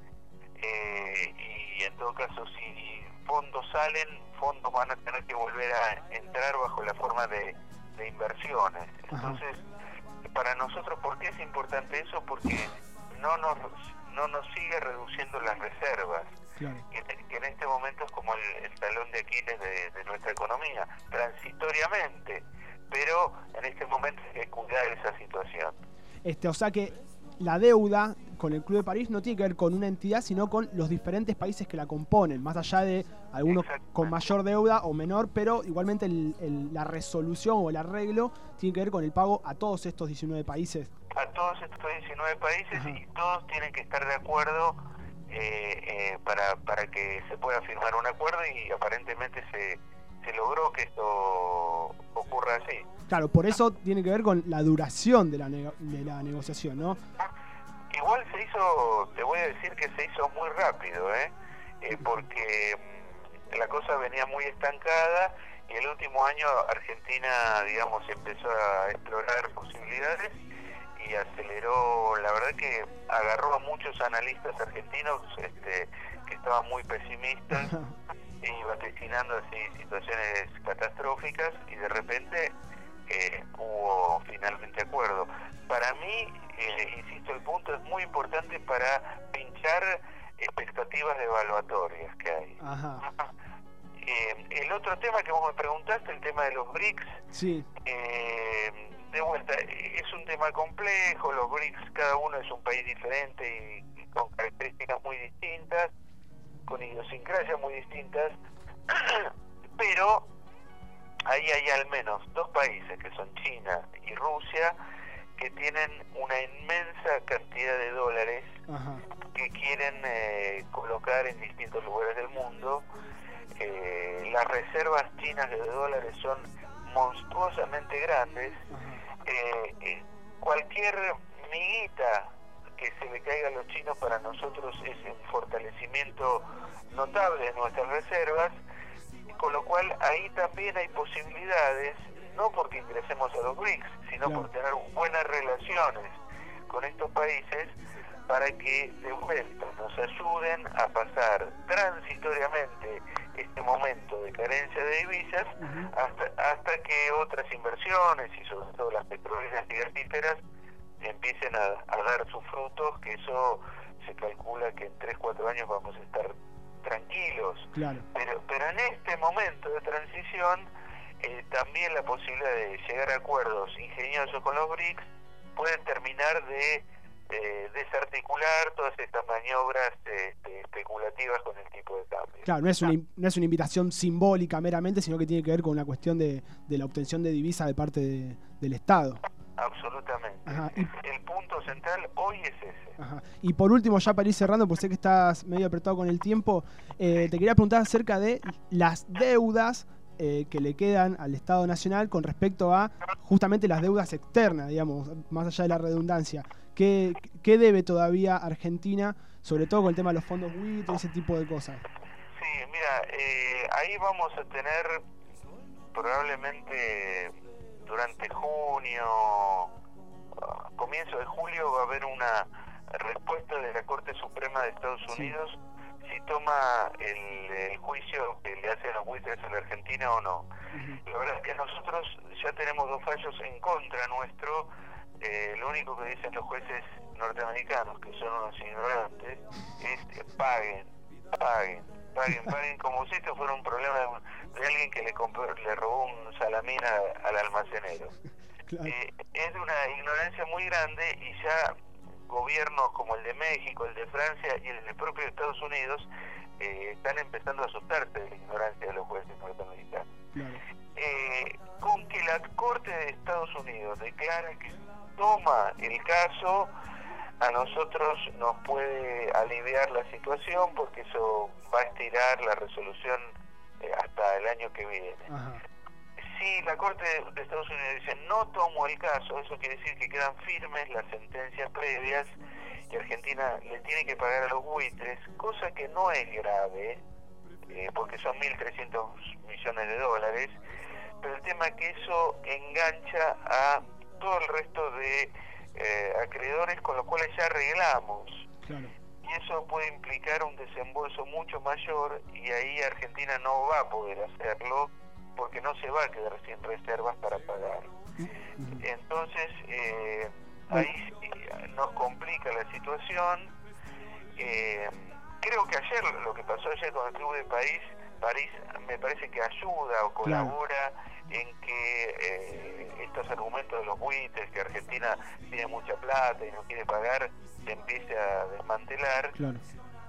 Eh, y en todo caso, si fondos salen, fondos van a tener que volver a entrar bajo la forma de, de inversiones. Entonces, ajá. para nosotros, ¿por qué es importante eso? Porque no nos no nos sigue reduciendo las reservas, claro. que, que en este momento es como el, el talón de Aquiles de, de nuestra economía, transitoriamente, pero en este momento hay que cuidar esa situación. Este, o sea que la deuda con el Club de París no tiene que ver con una entidad, sino con los diferentes países que la componen, más allá de algunos con mayor deuda o menor, pero igualmente el, el, la resolución o el arreglo tiene que ver con el pago a todos estos diecinueve países. A todos estos diecinueve países, ajá. y todos tienen que estar de acuerdo eh, eh, para, para que se pueda firmar un acuerdo, y aparentemente se, se logró que esto ocurra así. Claro, por eso tiene que ver con la duración de la, nego- de la negociación, ¿no? Igual se hizo, te voy a decir que se hizo muy rápido, ¿eh? eh porque mmm, la cosa venía muy estancada, y el último año Argentina, digamos, empezó a explorar posibilidades y aceleró. La verdad que agarró a muchos analistas argentinos este, que estaban muy pesimistas y vaticinando así situaciones catastróficas, y de repente eh, hubo finalmente acuerdo. Para mí, eh, insisto, el punto es muy importante para pinchar expectativas evaluatorias que hay. Ajá. Eh, el otro tema que vos me preguntaste, el tema de los B R I C S, sí. eh, de vuelta, es un tema complejo. Los B R I C S, cada uno es un país diferente y, y con características muy distintas, con idiosincrasias muy distintas, pero ahí hay al menos dos países, que son China y Rusia, que tienen una inmensa cantidad de dólares, ajá. que quieren eh, colocar en distintos lugares del mundo. Eh, las reservas chinas de dólares son monstruosamente grandes. Eh, eh, cualquier miguita que se le caiga a los chinos para nosotros es un fortalecimiento notable de nuestras reservas, con lo cual ahí también hay posibilidades, no porque ingresemos a los B R I C S, sino claro. por tener buenas relaciones con estos países, para que de vuelta nos ayuden a pasar transitoriamente este momento de carencia de divisas, uh-huh. hasta, hasta que otras inversiones, y sobre todo las petroleras y gasíferas, empiecen a, a dar sus frutos, que eso se calcula que en tres cuatro años vamos a estar tranquilos. Claro. Pero, pero en este momento de transición, eh, también la posibilidad de llegar a acuerdos ingeniosos con los B R I C S pueden terminar de eh, desarticular todas estas maniobras este, especulativas con el tipo de cambio. Claro, no es, una, no es una invitación simbólica meramente, sino que tiene que ver con una cuestión de, de la obtención de divisas de parte de, del Estado. Absolutamente. Ajá, y... el punto central hoy es ese. Ajá. Y por último, ya para ir cerrando, porque sé que estás medio apretado con el tiempo, eh, sí. te quería preguntar acerca de las deudas eh, que le quedan al Estado Nacional con respecto a justamente las deudas externas, digamos, más allá de la redundancia. ¿Qué, qué debe todavía Argentina, sobre todo con el tema de los fondos buitres y ese tipo de cosas? Sí, mira, eh, ahí vamos a tener probablemente durante junio, comienzo de julio, va a haber una respuesta de la Corte Suprema de Estados Unidos sí. si toma el, el juicio que le hacen los buitres a la Argentina o no. Uh-huh. La verdad es que nosotros ya tenemos dos fallos en contra nuestro. Eh, lo único que dicen los jueces norteamericanos, que son unos ignorantes, es que paguen, paguen, paguen, paguen, como si esto fuera un problema de, de alguien que le compró, le robó un salamín a, al almacenero. Claro. Eh, es de una ignorancia muy grande, y ya gobiernos como el de México, el de Francia y el de propio Estados Unidos eh, están empezando a asustarse de la ignorancia de los jueces norteamericanos. Claro. Eh, con que la Corte de Estados Unidos declara que toma el caso, a nosotros nos puede aliviar la situación, porque eso va a estirar la resolución eh, hasta el año que viene. Ajá. Si la Corte de Estados Unidos dice no tomo el caso, eso quiere decir que quedan firmes las sentencias previas y Argentina le tiene que pagar a los buitres, cosa que no es grave, eh, porque son mil trescientos millones de dólares, pero el tema es que eso engancha a todo el resto de eh, acreedores con los cuales ya arreglamos. Claro. Y eso puede implicar un desembolso mucho mayor, y ahí Argentina no va a poder hacerlo, porque no se va a quedar sin reservas para pagar. Entonces, eh, ahí nos complica la situación. Eh, creo que ayer, lo que pasó ayer con el Club de París, París me parece que ayuda o colabora claro. en que eh, estos argumentos de los buitres, que Argentina tiene mucha plata y no quiere pagar, se empiece a desmantelar. Claro.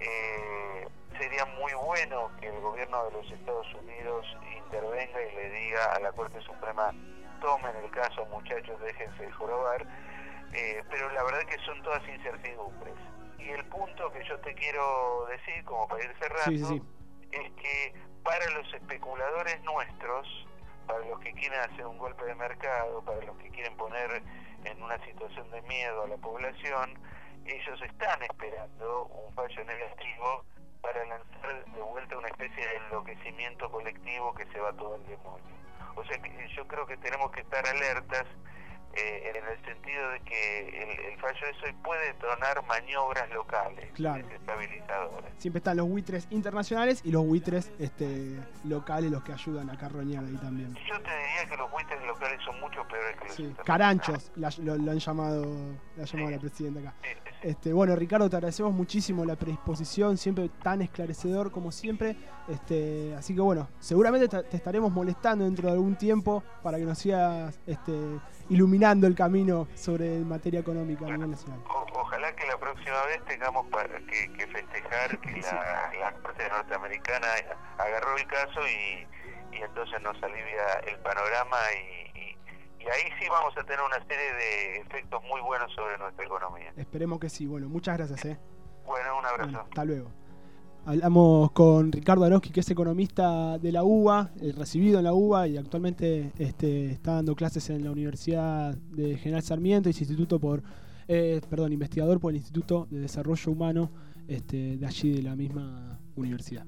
Eh, sería muy bueno que el gobierno de los Estados Unidos intervenga y le diga a la Corte Suprema: tomen el caso, muchachos, déjense de jorobar. Eh, pero la verdad que son todas incertidumbres. Y el punto que yo te quiero decir, como para ir cerrando, sí, sí. es que para los especuladores nuestros, para los que quieren hacer un golpe de mercado, para los que quieren poner en una situación de miedo a la población, ellos están esperando un fallo negativo para lanzar de vuelta una especie de enloquecimiento colectivo que se va todo el demonio. O sea que yo creo que tenemos que estar alertas eh, en el sentido de que el, el fallo de hoy puede detonar maniobras locales, claro. desestabilizadoras. Siempre están los buitres internacionales y los buitres este, locales, los que ayudan a carroñar ahí también. Yo te diría que los buitres locales son mucho peores que los sí. internacionales. Caranchos, la, lo, lo han llamado, la ha llamado sí. la presidenta acá. Sí, sí. Este, bueno, Ricardo, te agradecemos muchísimo la predisposición, siempre tan esclarecedor como siempre. Este, así que bueno, seguramente te estaremos molestando dentro de algún tiempo para que nos sigas este, iluminando el camino sobre materia económica a nivel nacional. O, ojalá que la próxima vez tengamos para que, que festejar que sí. la, la Corte norteamericana agarró el caso y, y entonces nos alivia el panorama y, y, y ahí sí vamos a tener una serie de efectos muy buenos sobre nuestra economía. Esperemos que sí. Bueno, muchas gracias. ¿eh? Bueno, un abrazo. Bueno, hasta luego. Hablamos con Ricardo Aroski, que es economista de la U B A, eh, recibido en la U B A y actualmente este, está dando clases en la Universidad de General Sarmiento, instituto por, eh, perdón, investigador por el Instituto de Desarrollo Humano este, de allí de la misma universidad.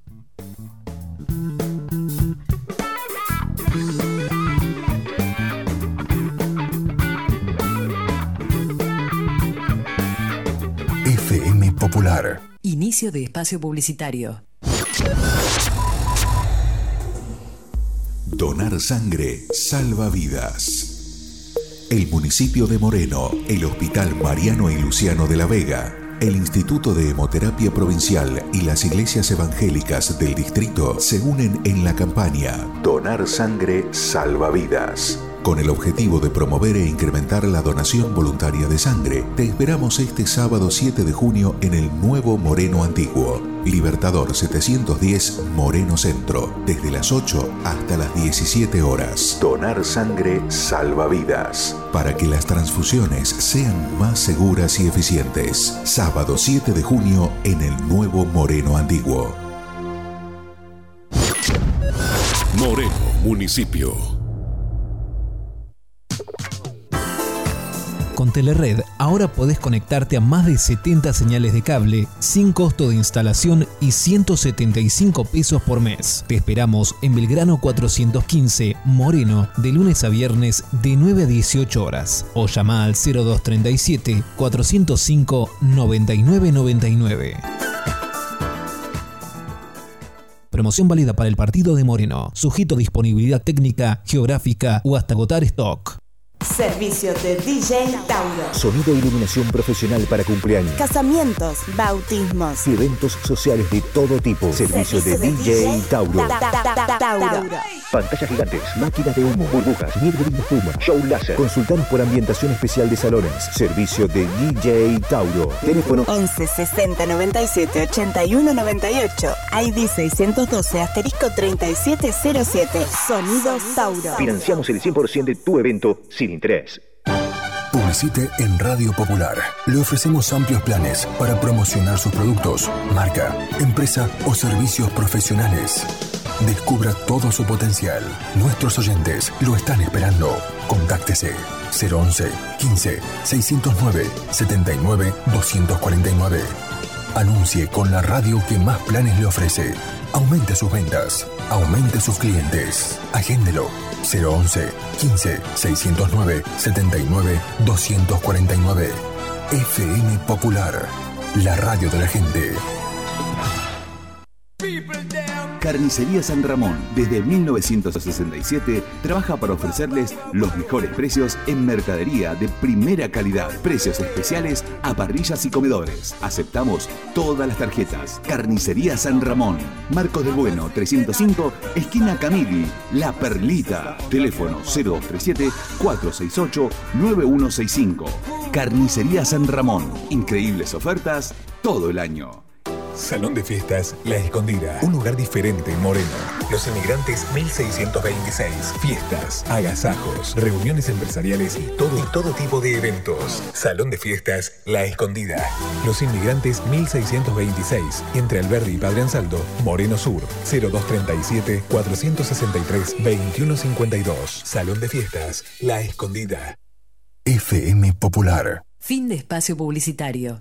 F M Popular. Inicio de espacio publicitario. Donar sangre salva vidas. El municipio de Moreno, el Hospital Mariano y Luciano de la Vega, el Instituto de Hemoterapia Provincial y las iglesias evangélicas del distrito se unen en la campaña Donar sangre salva vidas. Con el objetivo de promover e incrementar la donación voluntaria de sangre, te esperamos este sábado siete de junio en el nuevo Moreno Antiguo, Libertador setecientos diez, Moreno Centro, desde las ocho hasta las diecisiete horas. Donar sangre salva vidas, para que las transfusiones sean más seguras y eficientes. Sábado siete de junio en el nuevo Moreno Antiguo. Moreno, municipio. Con Telered ahora podés conectarte a más de setenta señales de cable sin costo de instalación y ciento setenta y cinco pesos por mes. Te esperamos en Belgrano cuatrocientos quince, Moreno, de lunes a viernes de nueve a dieciocho horas. O llama al cero dos treinta y siete, cuatrocientos cinco, noventa y nueve noventa y nueve. Promoción válida para el partido de Moreno. Sujeto a disponibilidad técnica, geográfica o hasta agotar stock. Servicio de D J Tauro. Sonido e iluminación profesional para cumpleaños, Casamientos, bautismos y eventos sociales de todo tipo. Servicio, Servicio de, de D J Tauro. Ta, ta, ta, ta, Tauro. Pantallas gigantes, máquinas de humo, burbujas, nieve de espuma, show láser. Consultanos por ambientación especial de salones. Servicio de D J Tauro. Teléfono once sesenta noventa y siete ochenta y uno noventa y ocho. I D seiscientos doce asterisco treinta y siete cero siete. Sonido Tauro. Financiamos el cien por ciento de tu evento sin interés. Publicite en Radio Popular. Le ofrecemos amplios planes para promocionar sus productos, marca, empresa o servicios profesionales. Descubra todo su potencial. Nuestros oyentes lo están esperando. Contáctese cero once quince seiscientos nueve setenta y nueve doscientos cuarenta y nueve. Anuncie con la radio que más planes le ofrece. Aumente sus ventas. Aumente sus clientes. Agéndelo. cero once quince seiscientos nueve setenta y nueve doscientos cuarenta y nueve. F M Popular, la radio de la gente. Carnicería San Ramón, desde mil novecientos sesenta y siete, trabaja para ofrecerles los mejores precios en mercadería de primera calidad. Precios especiales a parrillas y comedores. Aceptamos todas las tarjetas. Carnicería San Ramón, Marcos del Bueno, trescientos cinco, esquina Camili, La Perlita. Teléfono cero dos tres siete, cuatro seis ocho, nueve uno seis cinco. Carnicería San Ramón, increíbles ofertas todo el año. Salón de Fiestas La Escondida, un lugar diferente en Moreno. Los Inmigrantes mil seiscientos veintiséis. Fiestas, agasajos, reuniones empresariales y todo, y todo tipo de eventos. Salón de Fiestas La Escondida. Los Inmigrantes mil seiscientos veintiséis. Entre Alberdi y Padre Ansaldo, Moreno Sur. cero dos treinta y siete, cuatrocientos sesenta y tres, veintiuno cincuenta y dos. Salón de Fiestas La Escondida. F M Popular. Fin de espacio publicitario.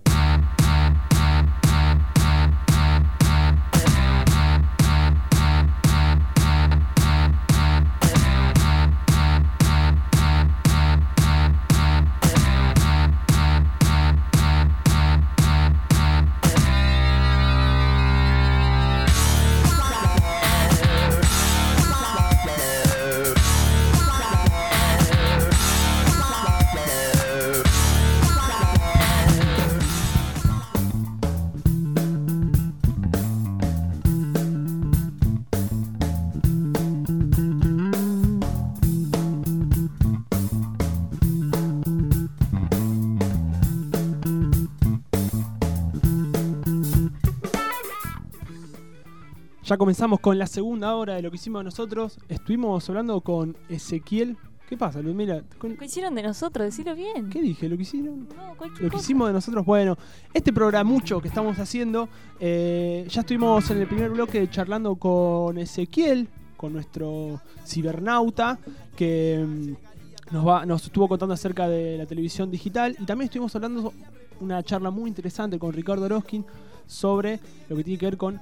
Ya comenzamos con la segunda hora de lo que hicimos nosotros. Estuvimos hablando con Ezequiel. ¿Qué pasa, Ludmila? Con... ¿Qué hicieron de nosotros? Decilo bien. ¿Qué dije? ¿Lo que hicieron? No, cualquier Lo que cosa. hicimos de nosotros. Bueno, este programucho que estamos haciendo, eh, ya estuvimos en el primer bloque charlando con Ezequiel, con nuestro cibernauta, que mm, nos, va, nos estuvo contando acerca de la televisión digital. Y también estuvimos hablando una charla muy interesante con Ricardo Orozkin sobre lo que tiene que ver con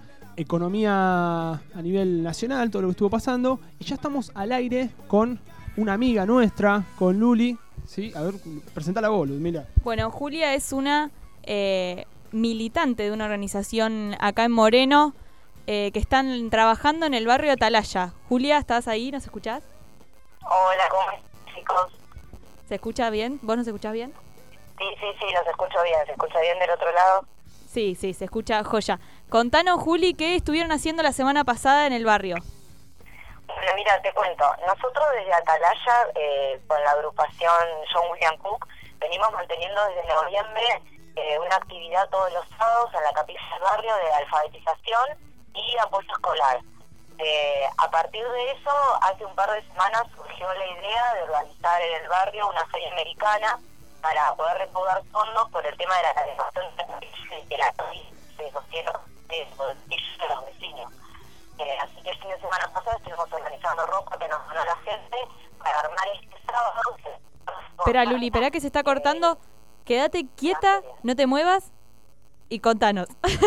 economía a nivel nacional, todo lo que estuvo pasando. Y ya estamos al aire con una amiga nuestra, con Luli. ¿Sí? A ver, presentala vos, Ludmila. Bueno, Julia es una eh, militante de una organización acá en Moreno eh, que están trabajando en el barrio Atalaya. Julia, ¿estás ahí? ¿Nos escuchás? Hola, ¿cómo están, chicos? ¿Se escucha bien? ¿Vos nos escuchás bien? Sí, sí, sí, los escucho bien. ¿Se escucha bien del otro lado? Sí, sí, se escucha joya. Contanos, Juli, ¿qué estuvieron haciendo la semana pasada en el barrio? Bueno, mira, te cuento. Nosotros desde Atalaya, eh, con la agrupación John William Cook, venimos manteniendo desde noviembre eh, una actividad todos los sábados en la capilla del barrio de alfabetización y apoyo escolar. Eh, a partir de eso, hace un par de semanas surgió la idea de organizar en el barrio una feria americana para poder recaudar fondos por el tema de la calefacción de la capilla y de la de los cielos de los vecinos. Eh, así que el fin de semana pasado estuvimos organizando ropa que nos donó la gente para armar este sábado Espera, Luli, espera que se está cortando. Quédate quieta, no te muevas y contanos.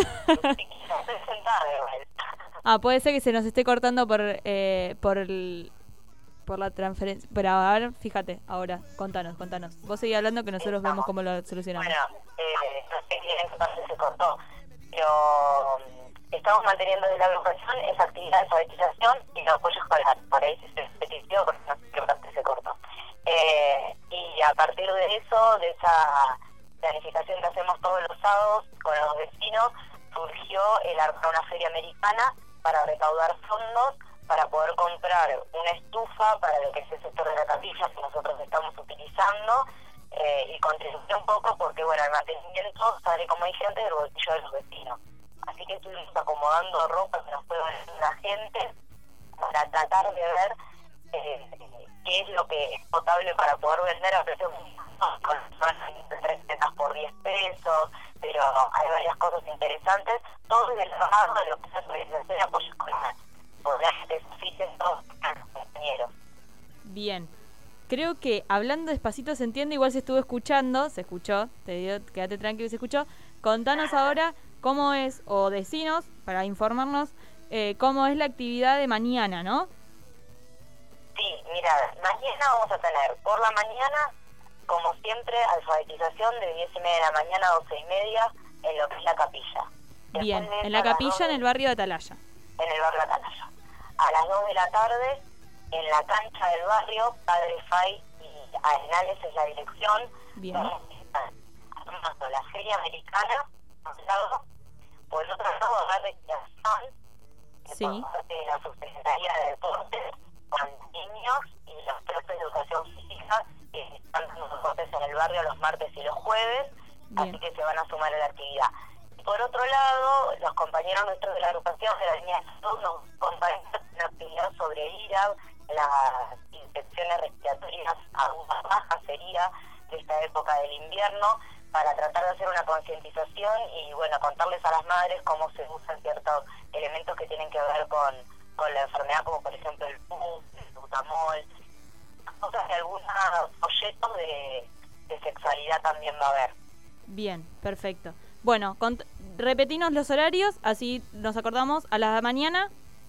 Ah, puede ser que se nos esté cortando por eh, por el, por la transferencia. Pero a ver, fíjate, ahora, contanos, contanos. Vos seguís hablando que nosotros Estamos. vemos cómo lo solucionamos. Bueno, eh, no sé bien en qué parte se cortó, pero estamos manteniendo desde la agrupación esa actividad de alfabetización y el apoyo escolar. Por ahí se repitió porque no sé qué parte se cortó. Eh, y a partir de eso, de esa planificación que hacemos todos los sábados con los vecinos, surgió el armar una feria americana para recaudar fondos para poder comprar una estufa para lo que es el sector de la capilla que nosotros estamos utilizando eh, y contribuir un poco porque, bueno, el mantenimiento sale, como dije antes, del bolsillo de los vecinos. Así que estuvimos acomodando ropa que nos puede vender la gente para tratar de ver eh, qué es lo que es potable para poder vender a precios con tres tetas por diez pesos, pero hay varias cosas interesantes, todo desde el lado de lo que es la organización y apoyo escolar. Podrán que se oficien todos los compañeros. Bien. Creo que hablando despacito se entiende, igual se estuvo escuchando, se escuchó, te digo, quédate tranquilo, se escuchó. Contanos ahora cómo es, o decinos, para informarnos, eh, cómo es la actividad de mañana, ¿no? Sí, mira, mañana vamos a tener por la mañana, como siempre, alfabetización de diez y media de la mañana a doce y media en lo que es la capilla. Bien, en la capilla en el barrio de Atalaya. En el barrio de Atalaya. A las dos de la tarde, en la cancha del barrio, Padre Fay y Arenales es la dirección. Bien. Vamos a estar armando la feria americana, por un lado, por el otro lado, la recreación, sí, por parte de la Subsecretaría de Deportes, con niños y los profes de educación física que están dando deportes en el barrio los martes y los jueves, bien, así que se van a sumar a la actividad. Por otro lado, los compañeros nuestros de la agrupación de la línea de salud nos acompañan en una actividad sobre I R A, las infecciones respiratorias agudas bajas sería de esta época del invierno, para tratar de hacer una concientización y, bueno, contarles a las madres cómo se usan ciertos elementos que tienen que ver con, con la enfermedad, como por ejemplo el pus, el butamol, cosas de algunos folletos de, de sexualidad también va a haber. Bien, perfecto. Bueno, cont- repetinos los horarios, así nos acordamos. A la mañana.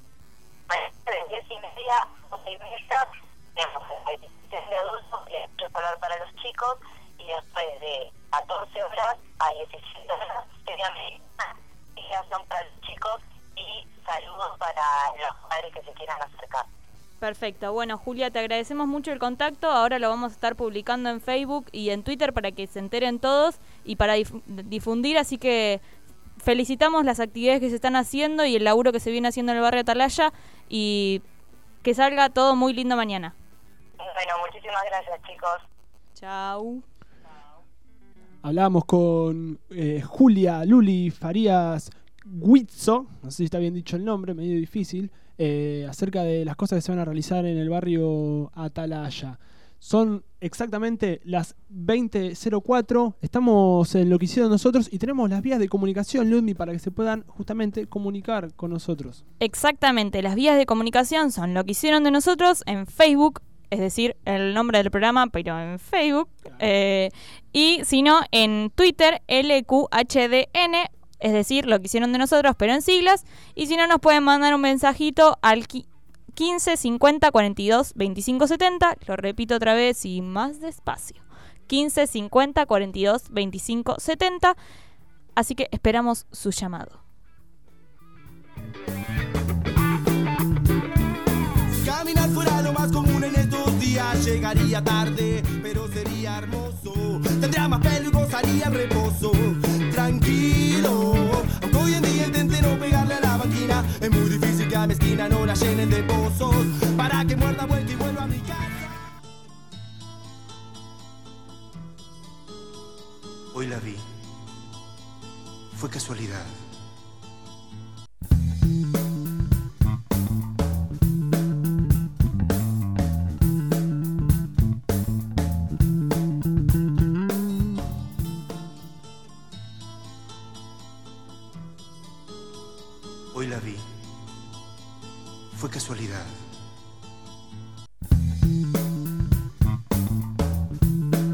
De diez y media, doce y media, tenemos la edición de adultos y el escolar para los chicos, y después de catorce horas a diecisiete horas sería meditación para los chicos y saludos para los padres que se quieran acercar. Perfecto. Bueno, Julia, te agradecemos mucho el contacto. Ahora lo vamos a estar publicando en Facebook y en Twitter para que se enteren todos y para dif- difundir. Así que felicitamos las actividades que se están haciendo y el laburo que se viene haciendo en el barrio Atalaya, y que salga todo muy lindo mañana. Bueno, muchísimas gracias, chicos. Chau. Hablábamos con eh, Julia Luli Farías Guizzo, no sé si está bien dicho el nombre, medio difícil, eh, acerca de las cosas que se van a realizar en el barrio Atalaya. Son exactamente las veinte cero cuatro, estamos en lo que hicieron nosotros y tenemos las vías de comunicación, Ludmi, para que se puedan justamente comunicar con nosotros. Exactamente, las vías de comunicación son lo que hicieron de nosotros en Facebook, es decir, el nombre del programa, pero en Facebook, eh, y si no, en Twitter, L Q H D N, es decir, lo que hicieron de nosotros, pero en siglas, y si no, nos pueden mandar un mensajito al quince cincuenta cuarenta y dos veinticinco setenta, lo repito otra vez y más despacio, quince cincuenta cuarenta y dos veinticinco setenta, así que esperamos su llamado. Caminar fuera lo más común en estos días, llegaría tarde, pero sería hermoso, tendría más pelo y gozaría el reposo, tranquilo, aunque hoy en día intente no pegarle a la máquina, es muy difícil que a mi esquina no la llenen de pozos, para que muerda vuelta y vuelva a mi casa. Hoy la vi, fue casualidad. . Hoy la vi, fue casualidad.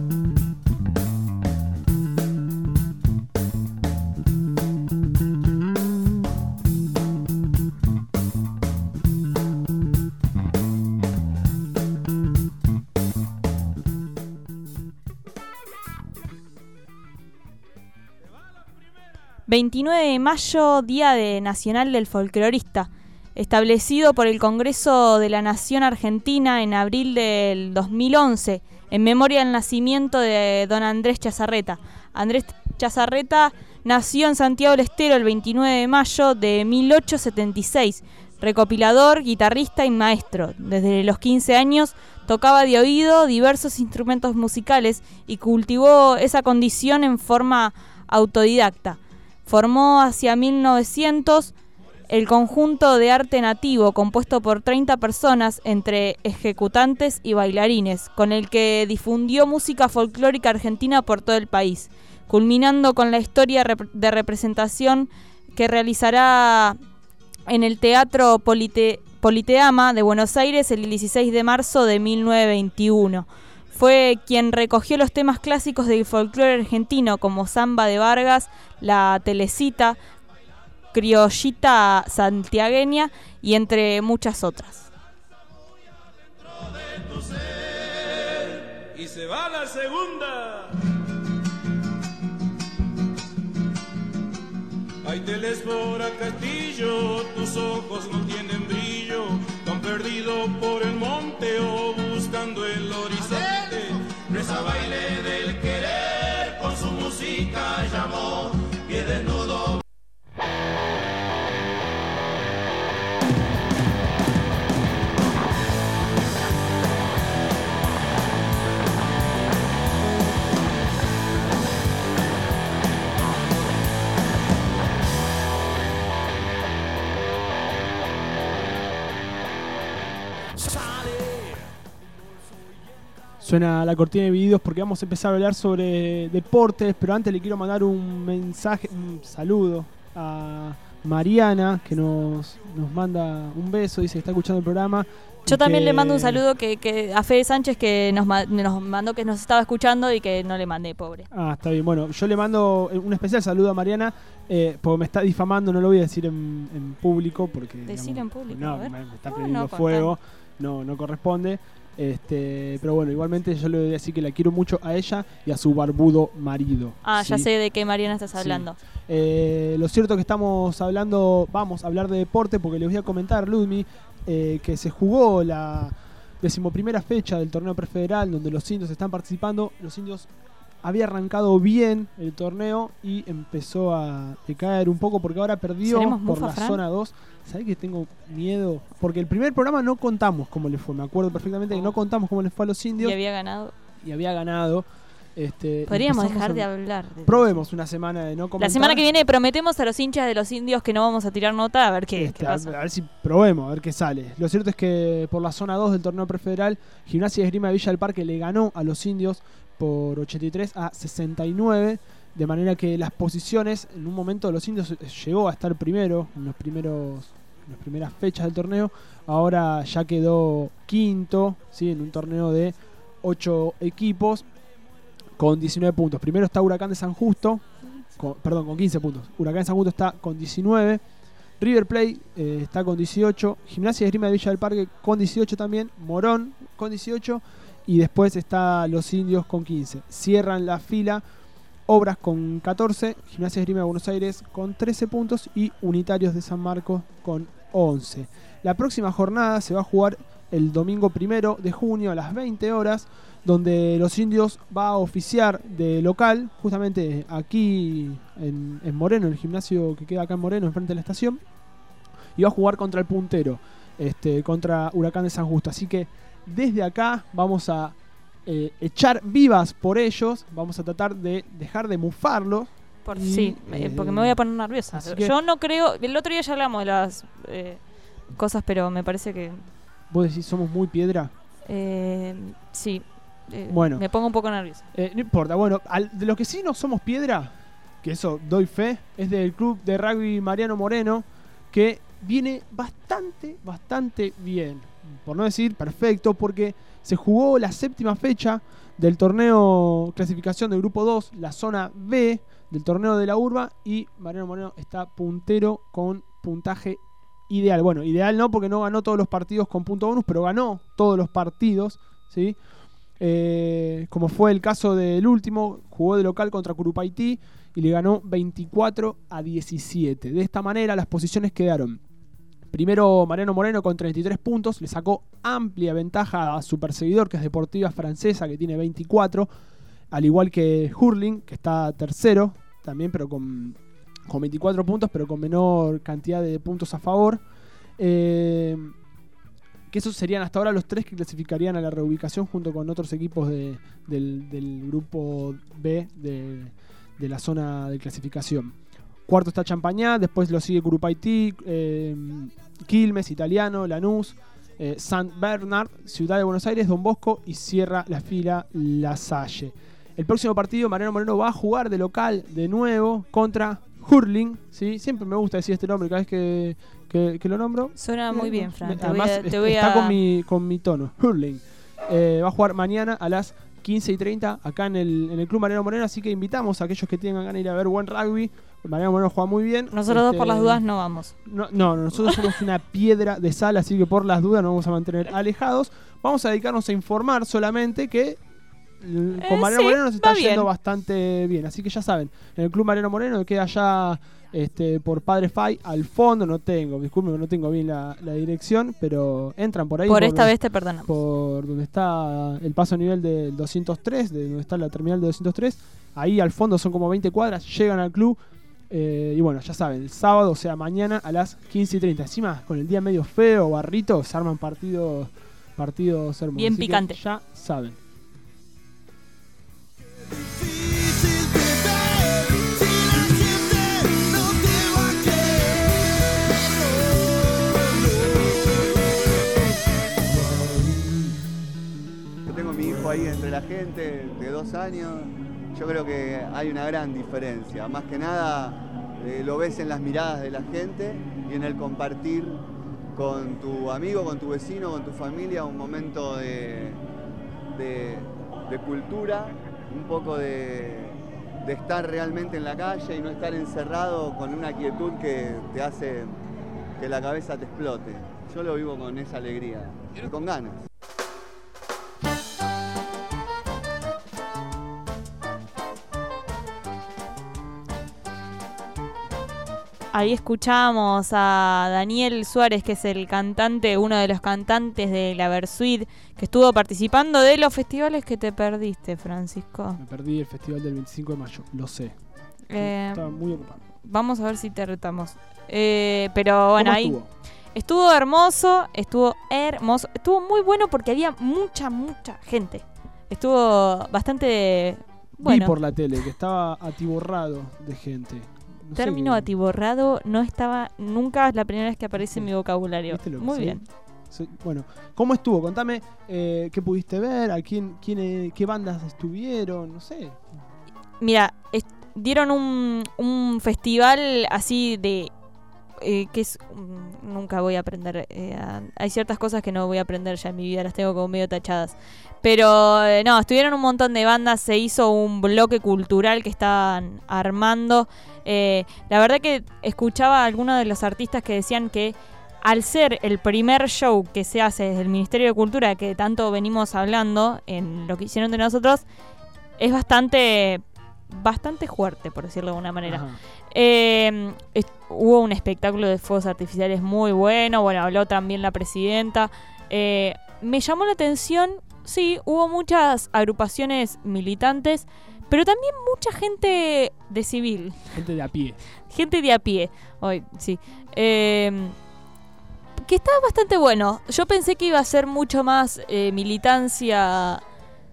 veintinueve de mayo, Día de Nacional del Folclorista, establecido por el Congreso de la Nación Argentina en abril del dos mil once, en memoria del nacimiento de don Andrés Chazarreta. Andrés Chazarreta nació en Santiago del Estero el veintinueve de mayo de mil ochocientos setenta y seis, recopilador, guitarrista y maestro. Desde los quince años tocaba de oído diversos instrumentos musicales y cultivó esa condición en forma autodidacta. Formó hacia mil novecientos el conjunto de arte nativo, compuesto por treinta personas, entre ejecutantes y bailarines, con el que difundió música folclórica argentina por todo el país, culminando con la historia de representación que realizará en el Teatro Polite- Politeama de Buenos Aires el dieciséis de marzo de mil novecientos veintiuno. Fue quien recogió los temas clásicos del folclore argentino, como Samba de Vargas, La Telecita, Criollita Santiagueña y entre muchas otras. Y se va la segunda. Ay, Telesfora Castillo, tus ojos no tienen brillo, tan perdido por el monte o buscando el horizonte. Reza baile del querer, con su música llamó, pie desnudo. Suena la cortina de videos porque vamos a empezar a hablar sobre deportes, pero antes le quiero mandar un mensaje, un saludo a Mariana, que nos, nos manda un beso, dice que está escuchando el programa. Yo también que... le mando un saludo que, que a Fede Sánchez, que nos, ma- nos mandó que nos estaba escuchando y que no le mandé, pobre. Ah, está bien. Bueno, yo le mando un especial saludo a Mariana, eh, porque me está difamando, no lo voy a decir en, en público, porque... Decir digamos, en público, no, a ver. me, me está No, prendiendo no, fuego, no, no corresponde. Este, pero bueno, igualmente yo le voy a decir que la quiero mucho a ella y a su barbudo marido. Ah, ¿sí? ya sé de qué Mariana estás Sí. hablando. Eh, lo cierto es que estamos hablando, vamos a hablar de deporte porque les voy a comentar, Ludmi, eh, que se jugó la decimoprimera fecha del torneo prefederal donde los indios están participando. Los indios había arrancado bien el torneo y empezó a decaer un poco porque ahora perdió ¿Seremos por mufa, la Fran? zona dos. ¿Sabés que tengo miedo? Porque el primer programa no contamos cómo le fue, me acuerdo perfectamente que no contamos cómo le fue a los indios. Y había ganado. Y había ganado. Este, Podríamos empezamos dejar a- de hablar. de- Probemos una semana de no comentar. La semana que viene prometemos a los hinchas de los indios que no vamos a tirar nota, a ver qué, Este, qué a, pasa. a ver si probemos, a ver qué sale. Lo cierto es que por la zona dos del torneo prefederal, Gimnasia de Esgrima de Villa del Parque le ganó a los indios por ochenta y tres a sesenta y nueve, de manera que las posiciones, en un momento los indios llegó a estar primero en los primeros en las primeras fechas del torneo, ahora ya quedó quinto, ¿sí? En un torneo de ocho equipos con diecinueve puntos. Primero está Huracán de San Justo, con, perdón, con quince puntos. Huracán de San Justo está con diecinueve. River Plate eh, está con dieciocho. Gimnasia de Esgrima de Villa del Parque con dieciocho también. Morón con dieciocho. Y después está Los Indios con quince. Cierran la fila Obras con catorce. Gimnasia de Esgrima de Buenos Aires con trece puntos. Y Unitarios de San Marcos con once. La próxima jornada se va a jugar el domingo primero de junio a las veinte horas, donde los indios va a oficiar de local, justamente aquí en, en Moreno, el gimnasio que queda acá en Moreno, enfrente de la estación, y va a jugar contra el puntero, este, contra Huracán de San Justo. Así que desde acá vamos a eh, echar vivas por ellos, vamos a tratar de dejar de mufarlos. Por, y, sí, eh, porque me voy a poner nerviosa. así que- Yo no creo. El otro día ya hablamos de las eh, cosas, pero me parece que. ¿Vos decís somos muy piedra? Eh, sí. eh, Bueno. Me pongo un poco nerviosa. Eh, no importa, bueno, al- de los que sí no somos piedra, que eso doy fe, es del club de rugby Mariano Moreno, que viene bastante, bastante bien. Por no decir perfecto, porque se jugó la séptima fecha del torneo clasificación del grupo dos, la zona B del torneo de la Urba, y Mariano Moreno está puntero con puntaje ideal. Bueno, ideal no, porque no ganó todos los partidos con punto bonus, pero ganó todos los partidos, ¿sí? Eh, como fue el caso del último, jugó de local contra Curupaití y le ganó veinticuatro a diecisiete. De esta manera las posiciones quedaron: primero Mariano Moreno con treinta y tres puntos, le sacó amplia ventaja a su perseguidor, que es Deportiva Francesa, que tiene veinticuatro, al igual que Hurling, que está tercero también, pero con, con veinticuatro puntos, pero con menor cantidad de puntos a favor. Eh, que esos serían hasta ahora los tres que clasificarían a la reubicación junto con otros equipos de, del, del grupo B de, de la zona de clasificación. Cuarto está Champañá, después lo sigue Curupaití, eh, Quilmes, Italiano, Lanús, eh, Saint Bernard, Ciudad de Buenos Aires, Don Bosco y cierra la fila La Salle. El próximo partido Mariano Moreno va a jugar de local de nuevo contra Hurling, ¿sí? Siempre me gusta decir este nombre cada vez que, que, que lo nombro. Suena muy bien, Fran. Te Además, voy a, te voy está a... con, mi, con mi tono. Hurling. Eh, va a jugar mañana a las quince y treinta acá en el, en el Club Mariano Moreno, así que invitamos a aquellos que tengan ganas de ir a ver buen rugby. Mariano Moreno juega muy bien. Nosotros este, dos por las dudas no vamos. No, no, nosotros somos una piedra de sal, así que por las dudas nos vamos a mantener alejados. Vamos a dedicarnos a informar solamente que con eh, Mariano sí, Moreno nos está yendo bastante bien. Así que ya saben, en el Club Mariano Moreno queda allá este, por Padre Fay al fondo. No tengo, disculpen, no tengo bien la, la dirección, pero entran por ahí. Por, por esta donde, vez te perdonamos. Por donde está el paso a nivel del doscientos tres, de donde está la terminal de doscientos tres. Ahí al fondo son como veinte cuadras, llegan al club. Eh, y bueno, ya saben, el sábado, o sea, mañana a las quince y treinta. Encima, con el día medio feo, barrito, se arman partidos, partidos hermosos. Bien picante. Ya saben. Yo tengo a mi hijo ahí entre la gente de dos años. Yo creo que hay una gran diferencia. Más que nada eh, lo ves en las miradas de la gente y en el compartir con tu amigo, con tu vecino, con tu familia, un momento de, de, de cultura, un poco de, de estar realmente en la calle y no estar encerrado con una quietud que te hace que la cabeza te explote. Yo lo vivo con esa alegría y con ganas. Ahí escuchamos a Daniel Suárez, que es el cantante, uno de los cantantes de la Versuit, que estuvo participando de los festivales que te perdiste, Francisco. Me perdí el festival del veinticinco de mayo, lo sé. Eh, Estaba muy ocupado. Vamos a ver si te retamos. Eh, pero bueno, ¿Cómo ahí estuvo? estuvo hermoso, estuvo hermoso, estuvo muy bueno porque había mucha, mucha gente. Estuvo bastante bueno. Vi por la tele que estaba atiborrado de gente. No Término sé, atiborrado no estaba nunca, es la primera vez que aparece en mi vocabulario. Muy sí? bien. Sí, bueno, ¿cómo estuvo? Contame eh, qué pudiste ver, a quién, quién, eh, qué bandas estuvieron, no sé. Mira, est- dieron un, un festival así de eh, que es um, nunca voy a aprender. Eh, a, hay ciertas cosas que no voy a aprender ya en mi vida, las tengo como medio tachadas. Pero eh, no, estuvieron un montón de bandas, se hizo un bloque cultural que estaban armando. Eh, la verdad que escuchaba a algunos de los artistas que decían que al ser el primer show que se hace desde el Ministerio de Cultura, que tanto venimos hablando en lo que hicieron de nosotros, es bastante bastante fuerte, por decirlo de alguna manera. Eh, est- hubo un espectáculo de fuegos artificiales muy bueno, bueno, habló también la presidenta. Eh, me llamó la atención, sí, hubo muchas agrupaciones militantes, pero también mucha gente de civil. Gente de a pie. Gente de a pie. Hoy, sí. Eh, que estaba bastante bueno. Yo pensé que iba a ser mucho más eh, militancia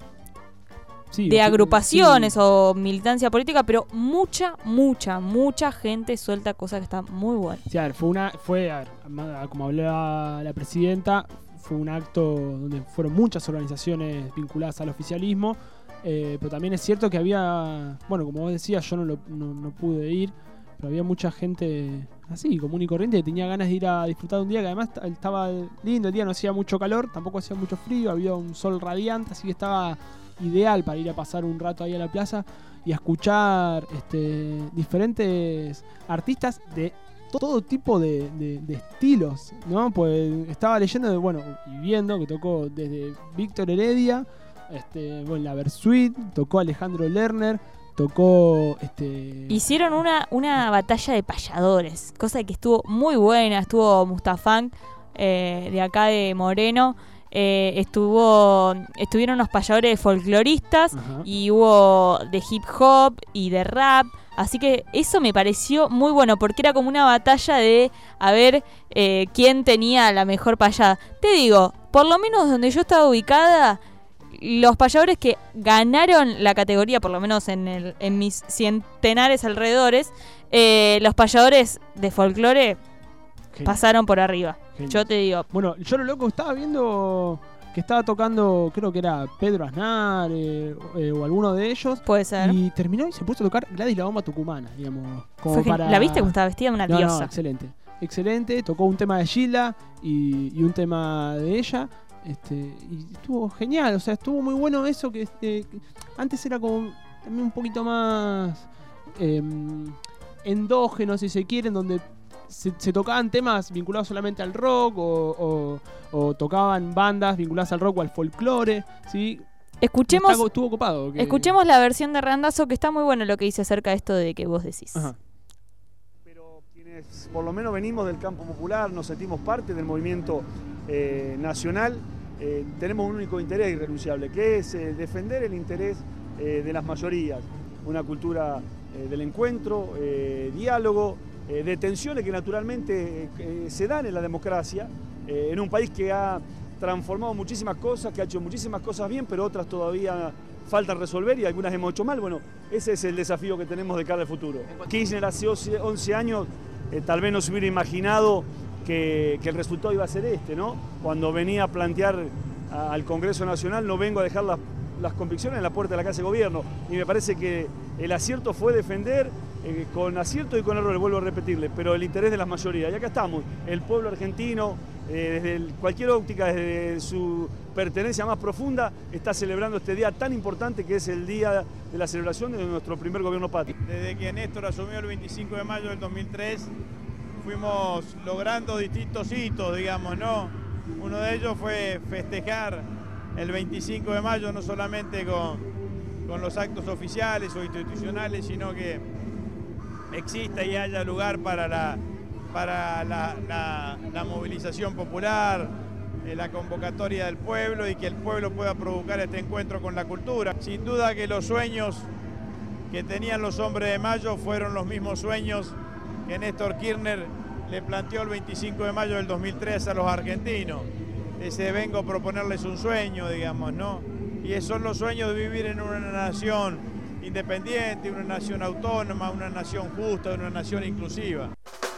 Sí, de sí, agrupaciones sí. o militancia política, pero mucha, mucha, mucha gente suelta cosas que están muy buenas. Sí, a ver, fue una, fue, a ver, como hablaba la presidenta, fue un acto donde fueron muchas organizaciones vinculadas al oficialismo, eh, pero también es cierto que había, bueno, como vos decías, yo no, lo, no, no pude ir, pero había mucha gente así, común y corriente, que tenía ganas de ir a disfrutar de un día que además estaba lindo, el día no hacía mucho calor, tampoco hacía mucho frío, había un sol radiante, así que estaba ideal para ir a pasar un rato ahí a la plaza y a escuchar este, diferentes artistas de todo tipo de, de, de estilos, ¿no? Pues estaba leyendo, de, bueno, y viendo que tocó desde Víctor Heredia este, bueno, la Versuit, tocó Alejandro Lerner, tocó este hicieron una, una batalla de payadores, cosa que estuvo muy buena. Estuvo Mustafán eh, de acá de Moreno. Eh, estuvo estuvieron unos payadores folcloristas. Ajá. Y hubo de hip hop y de rap, así que eso me pareció muy bueno porque era como una batalla de a ver eh, quién tenía la mejor payada. Te digo, por lo menos donde yo estaba ubicada, los payadores que ganaron la categoría, por lo menos en, el, en mis centenares alrededores, eh, los payadores de folclore Genial. Pasaron por arriba. Genial. Yo te digo. Bueno, yo lo loco estaba viendo que estaba tocando, creo que era Pedro Aznar eh, eh, o alguno de ellos. Puede ser. Y terminó y se puso a tocar Gladys la Bomba Tucumana, digamos. Como para... ¿La viste? Como estaba vestida de una no, diosa. No, excelente. Excelente. Tocó un tema de Gilda y, y un tema de ella. Este, y estuvo genial, o sea, estuvo muy bueno eso que, este, que antes era como también un poquito más eh, endógeno, si se quiere, en donde se, se tocaban temas vinculados solamente al rock o, o, o tocaban bandas vinculadas al rock o al folclore, ¿sí? Escuchemos, Está, estuvo ocupado, que... escuchemos la versión de Randazzo, que está muy bueno lo que dice acerca de esto de que vos decís. Ajá. Por lo menos venimos del campo popular, nos sentimos parte del movimiento eh, nacional, eh, tenemos un único interés irrenunciable, que es eh, defender el interés eh, de las mayorías, una cultura eh, del encuentro, eh, diálogo, eh, de tensiones que naturalmente eh, se dan en la democracia, eh, en un país que ha transformado muchísimas cosas, que ha hecho muchísimas cosas bien, pero otras todavía faltan resolver y algunas hemos hecho mal. Bueno, ese es el desafío que tenemos de cara al futuro. Kirchner hace once años Eh, tal vez no se hubiera imaginado que, que el resultado iba a ser este, ¿no? Cuando venía a plantear a, al Congreso Nacional, no vengo a dejar las, las convicciones en la puerta de la Casa de Gobierno. Y me parece que el acierto fue defender, eh, con acierto y con error, vuelvo a repetirle, pero el interés de las mayorías. Y acá estamos, el pueblo argentino, eh, desde el, cualquier óptica, desde su pertenencia más profunda, está celebrando este día tan importante que es el día de la celebración de nuestro primer gobierno patrio. Desde que Néstor asumió el veinticinco de mayo del dos mil tres, fuimos logrando distintos hitos, digamos, ¿no? Uno de ellos fue festejar el veinticinco de mayo no solamente con, con los actos oficiales o institucionales, sino que exista y haya lugar para la, para la, la, la movilización popular, la convocatoria del pueblo y que el pueblo pueda provocar este encuentro con la cultura. Sin duda que los sueños que tenían los hombres de mayo fueron los mismos sueños que Néstor Kirchner le planteó el veinticinco de mayo del dos mil tres a los argentinos. Ese vengo a proponerles un sueño, digamos, ¿no? Y son los sueños de vivir en una nación independiente, una nación autónoma, una nación justa, una nación inclusiva.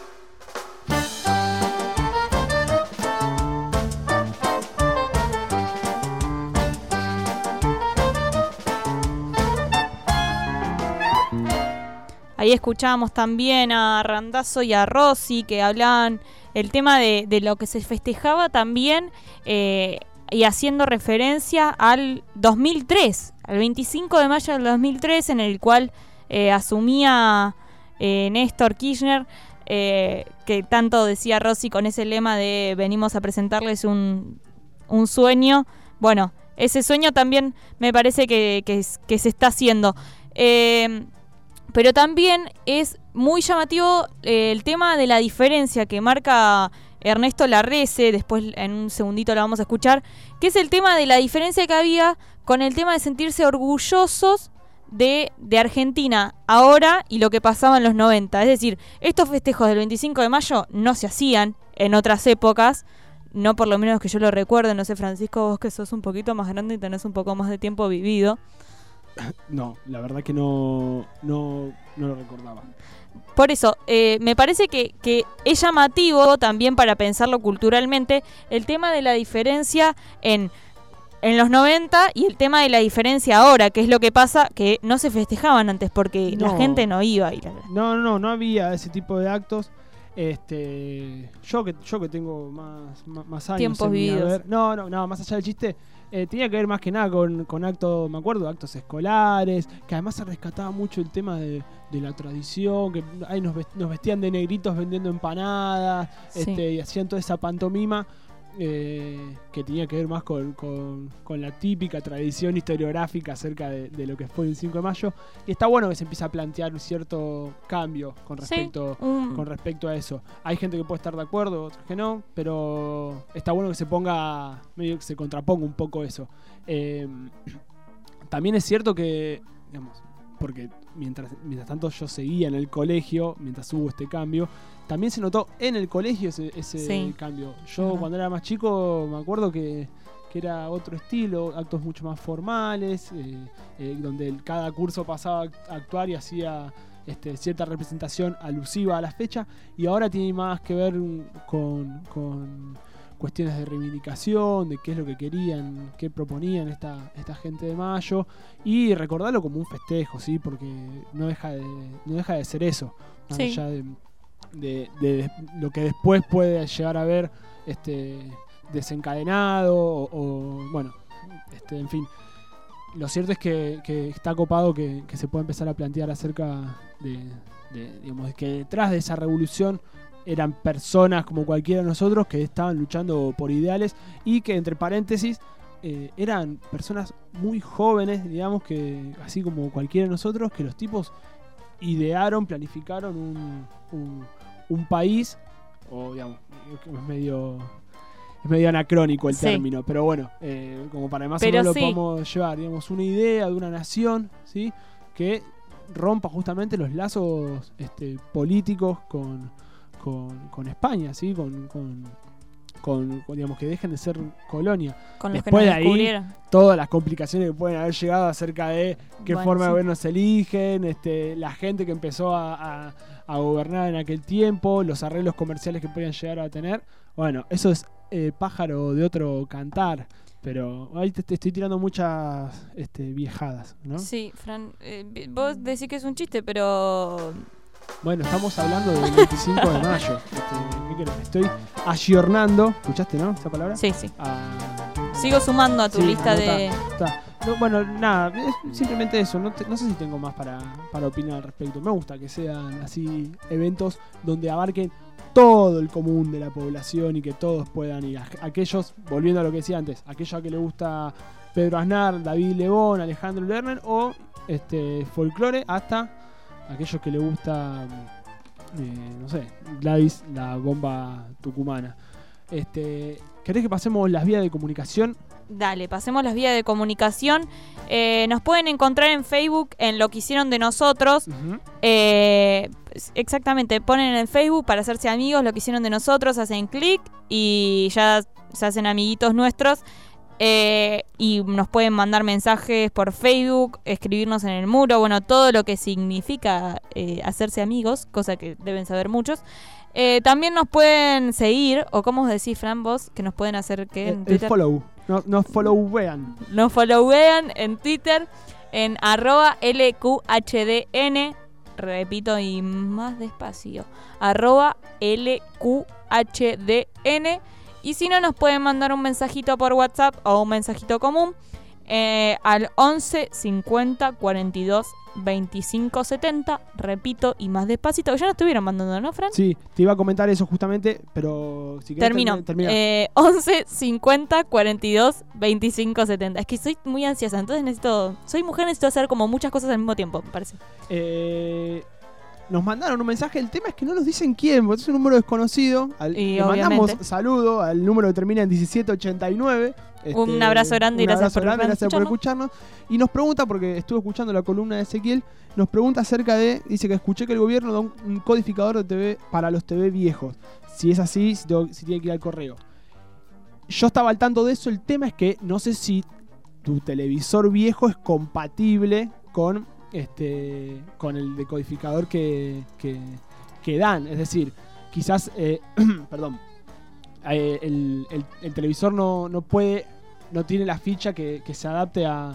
Ahí escuchábamos también a Randazzo y a Rossi que hablaban el tema de, de lo que se festejaba también eh, y haciendo referencia al dos mil tres, al veinticinco de mayo del dos mil tres, en el cual eh, asumía eh, Néstor Kirchner, eh, que tanto decía Rossi con ese lema de venimos a presentarles un, un sueño. Bueno, ese sueño también me parece que, que, que se está haciendo. Eh, Pero también es muy llamativo eh, el tema de la diferencia que marca Ernesto Larrese, después en un segundito lo vamos a escuchar, que es el tema de la diferencia que había con el tema de sentirse orgullosos de, de Argentina ahora y lo que pasaba en los noventa. Es decir, estos festejos del veinticinco de mayo no se hacían en otras épocas, no por lo menos que yo lo recuerde. No sé, Francisco, vos que sos un poquito más grande y tenés un poco más de tiempo vivido. No, la verdad que no, no, no lo recordaba. Por eso, eh, me parece que, que es llamativo también para pensarlo culturalmente el tema de la diferencia en, en los noventa y el tema de la diferencia ahora, que es lo que pasa, que no se festejaban antes porque no, la gente no iba a ir. No, no, no había ese tipo de actos. Este, yo que yo que tengo más, más, más años tiempos vividos. Ver, no, no, no, más allá del chiste. Eh, tenía que ver más que nada con, con actos, me acuerdo, actos escolares, que además se rescataba mucho el tema de, de la tradición, que ahí nos, vest, nos vestían de negritos vendiendo empanadas, sí. este, y hacían toda esa pantomima. eh, que tenía que ver más con, con, con la típica tradición historiográfica acerca de, de lo que fue el cinco de mayo. Y está bueno que se empiece a plantear un cierto cambio con respecto, Sí, um. con respecto a eso. Hay gente que puede estar de acuerdo, otros que no, pero está bueno que se ponga, medio que se contraponga un poco eso. Eh, también es cierto que, digamos, porque mientras, mientras tanto yo seguía en el colegio, mientras hubo este cambio, también se notó en el colegio ese, ese Sí. cambio. Yo Ajá. cuando era más chico me acuerdo que, que era otro estilo, actos mucho más formales, eh, eh, donde el- cada curso pasaba a actuar y hacía este, cierta representación alusiva a la fecha, y ahora tiene más que ver mm, con, con cuestiones de reivindicación, de qué es lo que querían, qué proponían esta, esta gente de mayo, y recordarlo como un festejo, ¿sí? Porque no deja de, no deja de ser eso, más Sí. allá de, de- de lo que después puede llegar a ver este, desencadenado o, o, bueno, este, en fin. Lo cierto es que, que está copado que, que se pueda empezar a plantear acerca de, de, digamos, de que detrás de esa revolución eran personas como cualquiera de nosotros que estaban luchando por ideales y que, entre paréntesis, eh, eran personas muy jóvenes, digamos, que así como cualquiera de nosotros, que los tipos idearon, planificaron un, un, un país, o digamos, es medio, es medio anacrónico el Sí. término, pero bueno, eh, como para más Pero o menos lo sí. podemos llevar, digamos, una idea de una nación, ¿sí? Que rompa justamente los lazos este, políticos con, con, con España, ¿sí? Con, con, con- con, digamos, que dejen de ser colonia. Con los que Después nos de ahí, descubrieron. todas las complicaciones que pueden haber llegado acerca de qué Bueno, forma sí. de gobierno se eligen, este, la gente que empezó a, a- a gobernar en aquel tiempo, los arreglos comerciales que podían llegar a tener. Bueno, eso es eh, pájaro de otro cantar. Pero ahí te, te estoy tirando muchas este, viejadas, ¿no? Sí, Fran, eh, vi- vos decís que es un chiste, pero Bueno, estamos hablando del veinticinco de mayo. Este, ¿qué querés? Estoy ayornando. ¿Escuchaste, no? Esa palabra. Sí, sí. Ah, sigo sumando a tu sí, lista no, de... está, está. No, bueno, nada, es simplemente eso. No, te- no sé si tengo más para, para opinar al respecto. Me gusta que sean así eventos donde abarquen todo el común de la población y que todos puedan ir. Aqu- Aquellos, volviendo a lo que decía antes, aquellos a que le gusta Pedro Aznar, David Lebón, Alejandro Lerner o este folclore, hasta aquellos que le gusta, eh, no sé, Gladys, la bomba tucumana. Este, ¿querés que pasemos las vías de comunicación? Dale, pasemos las vías de comunicación. Eh, nos pueden encontrar en Facebook en Lo que hicieron de nosotros. Eh, exactamente, ponen en Facebook para hacerse amigos Lo que hicieron de nosotros, hacen clic y ya se hacen amiguitos nuestros. Eh, y nos pueden mandar mensajes por Facebook, escribirnos en el muro, bueno, todo lo que significa eh, hacerse amigos, cosa que deben saber muchos. Eh, también nos pueden seguir, o como decís, Fran, vos, que nos pueden hacer que en El Twitter. follow. No, no followean. Nos followean en Twitter en arroba L Q H D N. Repito y más despacio. Arroba L Q H D N. Y si no, nos pueden mandar un mensajito por WhatsApp o un mensajito común eh, al once cincuenta cuarenta y dos veinticinco setenta. Repito y más despacito. Ya nos estuvieron mandando, ¿no, Fran? Sí, te iba a comentar eso justamente, pero si querés Termino. termi- termina. Eh, once cincuenta cuarenta y dos veinticinco setenta. Es que soy muy ansiosa, entonces necesito. Soy mujer, necesito hacer como muchas cosas al mismo tiempo, me parece. Eh, nos mandaron un mensaje, el tema es que no nos dicen quién, porque es un número desconocido. Al, Y le mandamos obviamente. saludo al número que termina en diecisiete ochenta y nueve. Un abrazo grande y un gracias abrazo por grande, gracias por escucharnos. escucharnos. Y nos pregunta, porque estuve escuchando la columna de Ezequiel, nos pregunta acerca de, dice que escuché que el gobierno da un, un codificador de T V para los T V viejos. Si es así, si, tengo- si tiene que ir al correo. Yo estaba al tanto de eso, el tema es que no sé si tu televisor viejo es compatible con este con el decodificador que, que, que dan. Es decir, quizás, eh, perdón, eh, el, el- el televisor no, no puede, no tiene la ficha que, que se adapte a,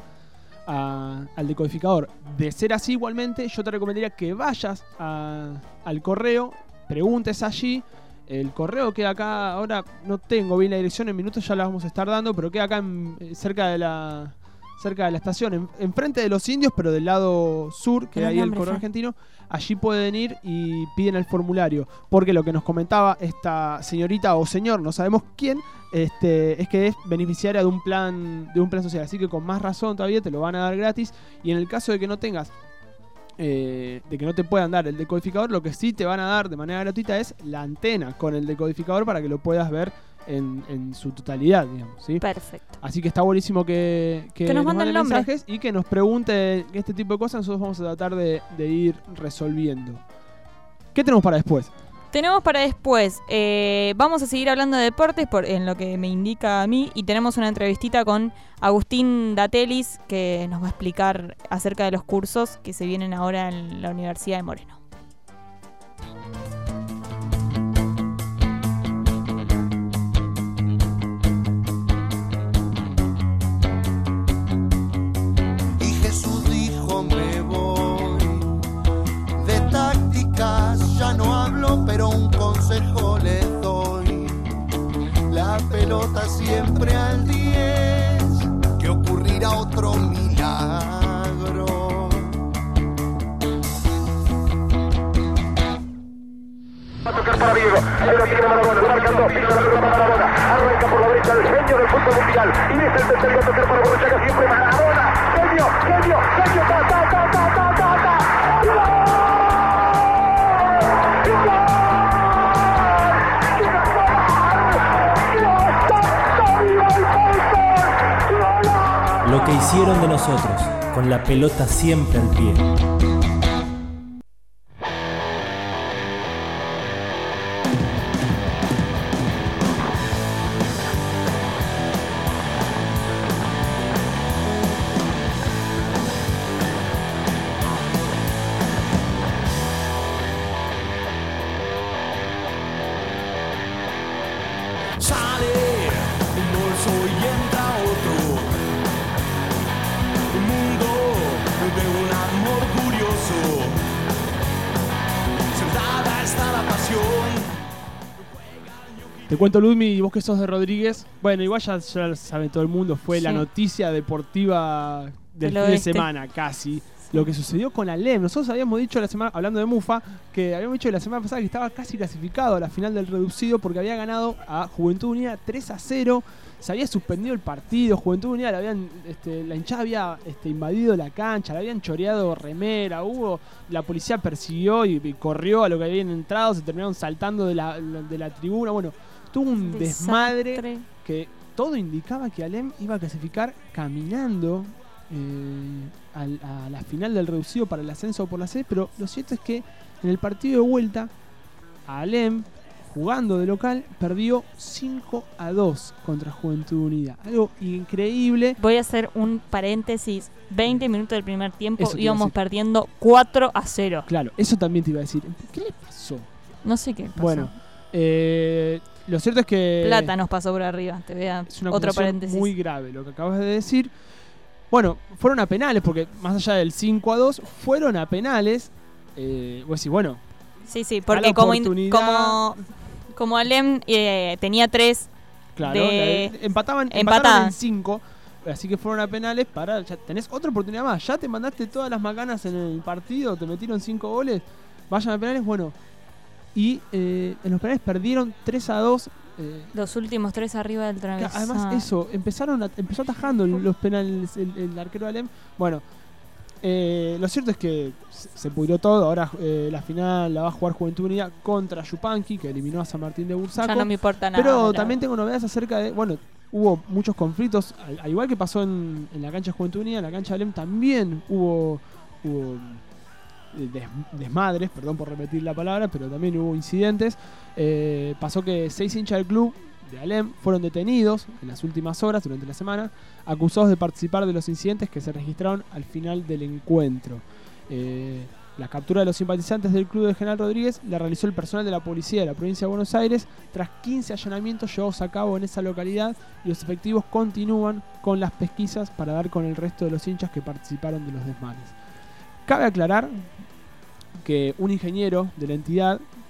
a- al decodificador. De ser así, igualmente, yo te recomendaría que vayas a- al correo, preguntes allí. El correo queda acá, ahora no tengo bien la dirección, en minutos ya la vamos a estar dando, pero queda acá en- cerca de la cerca de la estación, en, enfrente de los indios, pero del lado sur, que Los hay el nombres, corredor ya. argentino. Allí pueden ir y piden el formulario. Porque lo que nos comentaba esta señorita o señor, no sabemos quién, este, es que es beneficiaria de un plan, de un plan social. Así que con más razón todavía te lo van a dar gratis. Y en el caso de que no tengas, eh, de que no te puedan dar el decodificador, lo que sí te van a dar de manera gratuita es la antena con el decodificador para que lo puedas ver en, en su totalidad, digamos, ¿sí? Perfecto. Así que está buenísimo que, que, Que nos nos manden manden el nombre. mensajes y que nos pregunten este tipo de cosas. Nosotros vamos a tratar de, de ir resolviendo. ¿Qué tenemos para después? Tenemos para después, eh, vamos a seguir hablando de deportes por, en lo que me indica a mí, y tenemos una entrevistita con Agustín Datelis que nos va a explicar acerca de los cursos que se vienen ahora en la Universidad de Moreno. Y Jesús dijo: me voy. De tácticas ya no hablo, pero un consejo les doy. La pelota siempre al diez, que ocurrirá otro milagro. Va a tocar para Diego, ahí lo tiene Maradona, lo marcan dos, pisa la pelota para Maradona, arranca por la derecha el genio del fútbol mundial, y es el tercero a tocar para Borruchaga, siempre Maradona, genio, genio, genio, ta, ta, ta, ta, ta, ta, ta, ¡gol! ¡Gol! Lo que hicieron de nosotros, con la pelota siempre al pie. Sale un bolso y entra otro. Un mundo de un amor curioso. Sentada está la pasión. Te cuento, Ludmi, y vos que sos de Rodríguez. Bueno, igual ya, ya lo sabe todo el mundo. Fue Sí. la noticia deportiva del Del fin de oeste. semana, casi. Lo que sucedió con Alem. Nosotros habíamos dicho la semana, hablando de Mufa, que habíamos dicho la semana pasada que estaba casi clasificado a la final del reducido porque había ganado a Juventud Unida tres a cero. Se había suspendido el partido. Juventud Unida, la, habían, este, la hinchada había este, invadido la cancha, le habían choreado remera. Hubo, la policía persiguió y, y corrió a lo que habían entrado. Se terminaron saltando de la, de la tribuna. Bueno, tuvo un Desastre. desmadre que todo indicaba que Alem iba a clasificar caminando eh, al, a la final del reducido para el ascenso por la C, pero lo cierto es que en el partido de vuelta Alem, jugando de local, perdió cinco a dos contra Juventud Unida. Algo increíble. Voy a hacer un paréntesis. veinte minutos del primer tiempo Eso te iba a íbamos decir. perdiendo cuatro a cero. Claro, eso también te iba a decir. ¿Qué le pasó? No sé qué pasó. Bueno, eh, lo cierto es que Plata nos pasó por arriba. Te vea es una otro acusación paréntesis. muy grave lo que acabas de decir. Bueno, fueron a penales, porque más allá del cinco a dos, fueron a penales. Eh, vos decís, bueno, Sí, sí, da la porque como, in- oportunidad. como, como Alem eh, tenía tres claro, de- la- empataban, empataban. empataron en cinco. Así que fueron a penales para. Ya tenés otra oportunidad más. Ya te mandaste todas las macanas en el partido, te metieron cinco goles. Vayan a penales, bueno. Y eh, en los penales perdieron tres a dos. Eh, los últimos tres arriba del Claro, travesaño. además eso, empezaron a, empezó atajando los penales el, el arquero de Alem. Bueno, eh, lo cierto es que se, se pudrió todo. Ahora eh, la final la va a jugar Juventud Unida contra Yupanqui, que eliminó a San Martín de Bursaco. Ya no me importa nada. Pero la también verdad. tengo novedades acerca de, bueno, hubo muchos conflictos, al, al igual que pasó en, en la cancha de Juventud Unida, en la cancha de Alem también hubo, hubo eh, des- desmadres, perdón por repetir la palabra, pero también hubo incidentes. Eh, pasó que seis hinchas del club de Alem fueron detenidos en las últimas horas durante la semana, acusados de participar de los incidentes que se registraron al final del encuentro. Eh, la captura de los simpatizantes del club de General Rodríguez la realizó el personal de la policía de la provincia de Buenos Aires tras quince allanamientos llevados a cabo en esa localidad, y los efectivos continúan con las pesquisas para dar con el resto de los hinchas que participaron de los desmanes. Cabe aclarar que un ingeniero de la entidad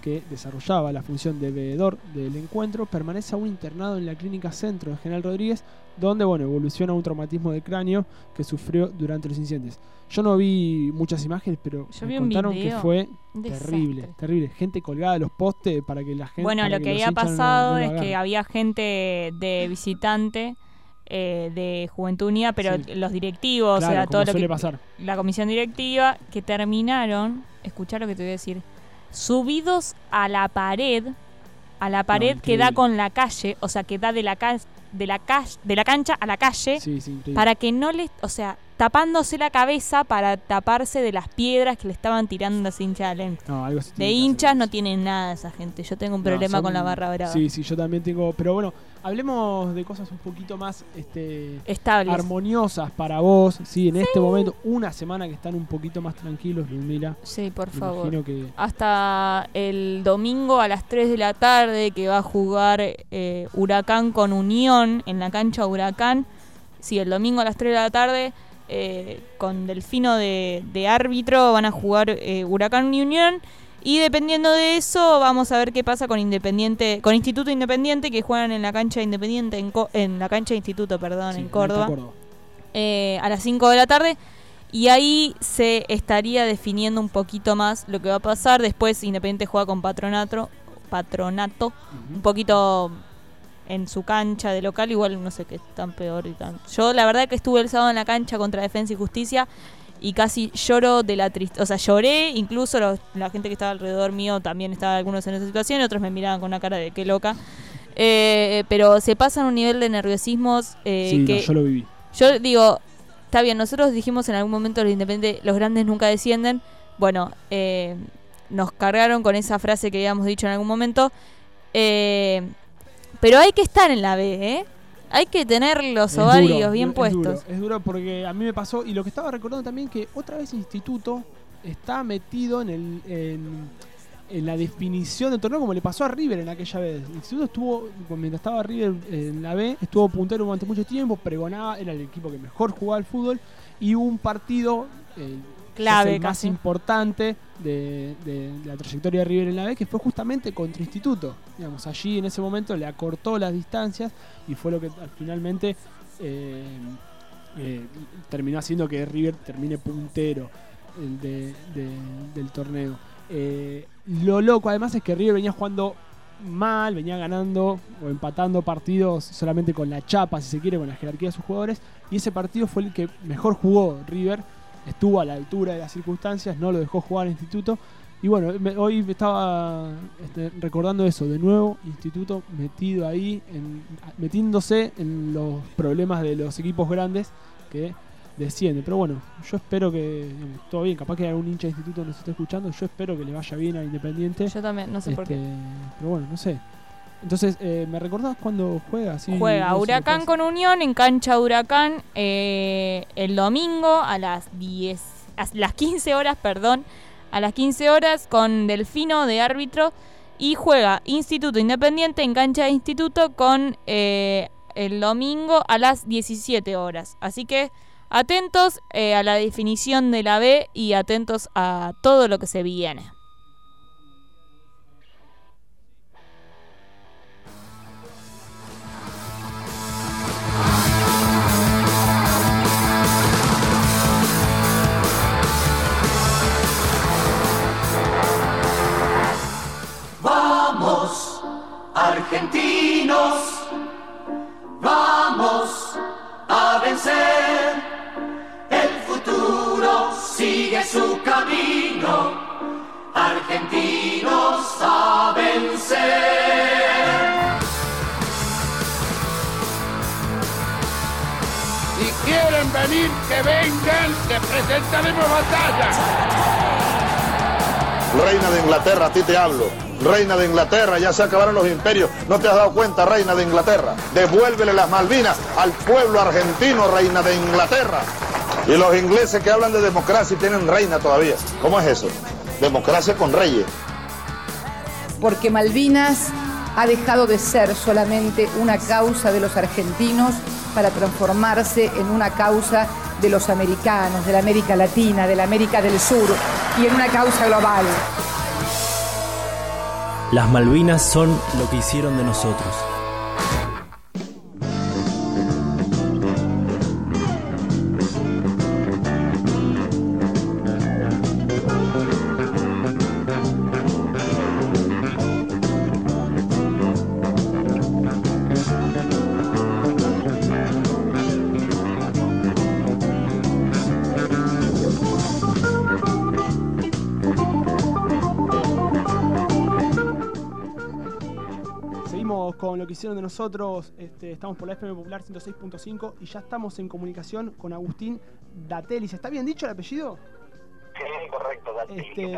que desarrollaba la función de veedor del encuentro, permanece aún internado en la clínica Centro de General Rodríguez, donde bueno, evoluciona un traumatismo de cráneo que sufrió durante los incidentes. Yo no vi muchas imágenes, pero Yo me vi un contaron que video. fue Desastre. terrible, terrible. Gente colgada de los postes para que la gente... Bueno, para lo que los había hinchas no- pasado no lo es que agarren. había gente de visitante eh, de Juventud Unida, pero Sí. los directivos, Claro, o sea, como todo lo suele que pasar. la comisión directiva, que terminaron, escuchá lo que te voy a decir, subidos a la pared, a la pared que da increíble. con la calle, o sea, que da de la ca- de la ca- de la cancha a la calle, Sí, sí, increíble. para que no les, o sea, tapándose la cabeza para taparse de las piedras que le estaban tirando a los hinchas de Alem. No, algo así De tiene que hinchas no tienen nada esa gente. Yo tengo un No, problema son- con la barra brava. Sí, sí, yo también tengo. Pero bueno, hablemos de cosas un poquito más este, Estables. armoniosas para vos. Sí, en este momento, una semana que están un poquito más tranquilos, Ludmila. Sí, por Me favor. imagino que. Hasta el domingo a las tres de la tarde que va a jugar eh, Huracán con Unión en la cancha Huracán. Sí, el domingo a las tres de la tarde eh, con Delfino de, de árbitro van a jugar eh, Huracán y Unión. Y dependiendo de eso, vamos a ver qué pasa con Independiente, con Instituto Independiente, que juegan en la cancha Independiente, en, Co- en la cancha Instituto, perdón, Sí, en Córdoba, Córdoba. eh, a las cinco de la tarde. Y ahí se estaría definiendo un poquito más lo que va a pasar. Después Independiente juega con Patronato, Patronato un poquito en su cancha de local, igual no sé qué tan peor y tan. Yo la verdad que estuve el sábado en la cancha contra Defensa y Justicia y casi lloro de la tristeza, o sea, lloré, incluso los- la gente que estaba alrededor mío también estaba algunos en esa situación, otros me miraban con una cara de qué loca. Eh, pero se pasan un nivel de nerviosismos eh, Sí, no, que yo lo viví. yo digo, está bien, nosotros dijimos en algún momento los independientes, los grandes nunca descienden. Bueno, eh, nos cargaron con esa frase que habíamos dicho en algún momento. Eh, pero hay que estar en la B, ¿eh? Hay que tener los Es ovarios duro, bien es puestos. Duro, es duro porque a mí me pasó, y lo que estaba recordando también, que otra vez Instituto está metido en el en, en la definición del torneo como le pasó a River en aquella vez. El Instituto estuvo, mientras estaba River en la B, estuvo puntero durante mucho tiempo, pregonaba, era el equipo que mejor jugaba al fútbol, y hubo un partido eh, Clave, que es el más casi. importante de, de- de la trayectoria de River en la B, que fue justamente contra Instituto. Digamos, allí en ese momento le acortó las distancias y fue lo que al- finalmente eh, eh, terminó haciendo que River termine puntero el de- de- del torneo. Eh, lo loco además es que River venía jugando mal, venía ganando o empatando partidos solamente con la chapa, si se quiere, con la jerarquía de sus jugadores, y ese partido fue el que mejor jugó River, estuvo a la altura de las circunstancias, no lo dejó jugar al Instituto. Y bueno, me- hoy me estaba este, recordando eso, de nuevo, Instituto metido ahí, en- metiéndose en los problemas de los equipos grandes que descienden. Pero bueno, yo espero que, digamos, todo bien, capaz que algún hincha de Instituto nos esté escuchando, yo espero que le vaya bien a Independiente. Yo también, no sé por qué. Este, Pero bueno, no sé. Entonces, eh, ¿me recordás cuando juega? Sí, Juega vos, Huracán si con Unión en cancha Huracán eh, el domingo a las diez, a las quince horas, perdón, a las quince horas con Delfino de árbitro, y juega Instituto Independiente en cancha de Instituto con eh, el domingo a las diecisiete horas. Así que atentos eh, a la definición de la B y atentos a todo lo que se viene. Vamos, argentinos, vamos a vencer. El futuro sigue su camino, argentinos a vencer. Si quieren venir, que vengan, que presentaremos batalla. Reina de Inglaterra, a ti te hablo. Reina de Inglaterra, ya se acabaron los imperios. ¿No te has dado cuenta, Reina de Inglaterra? Devuélvele las Malvinas al pueblo argentino, Reina de Inglaterra. Y los ingleses que hablan de democracia y tienen reina todavía. ¿Cómo es eso? Democracia con reyes. Porque Malvinas ha dejado de ser solamente una causa de los argentinos para transformarse en una causa de los americanos, de la América Latina, de la América del Sur y en una causa global. Las Malvinas son lo que hicieron de nosotros. Con lo que hicieron de nosotros, este, estamos por la F M Popular ciento seis punto cinco y ya estamos en comunicación con Agustín Datelis. ¿Está bien dicho el apellido? Sí, correcto, Datelis. Este,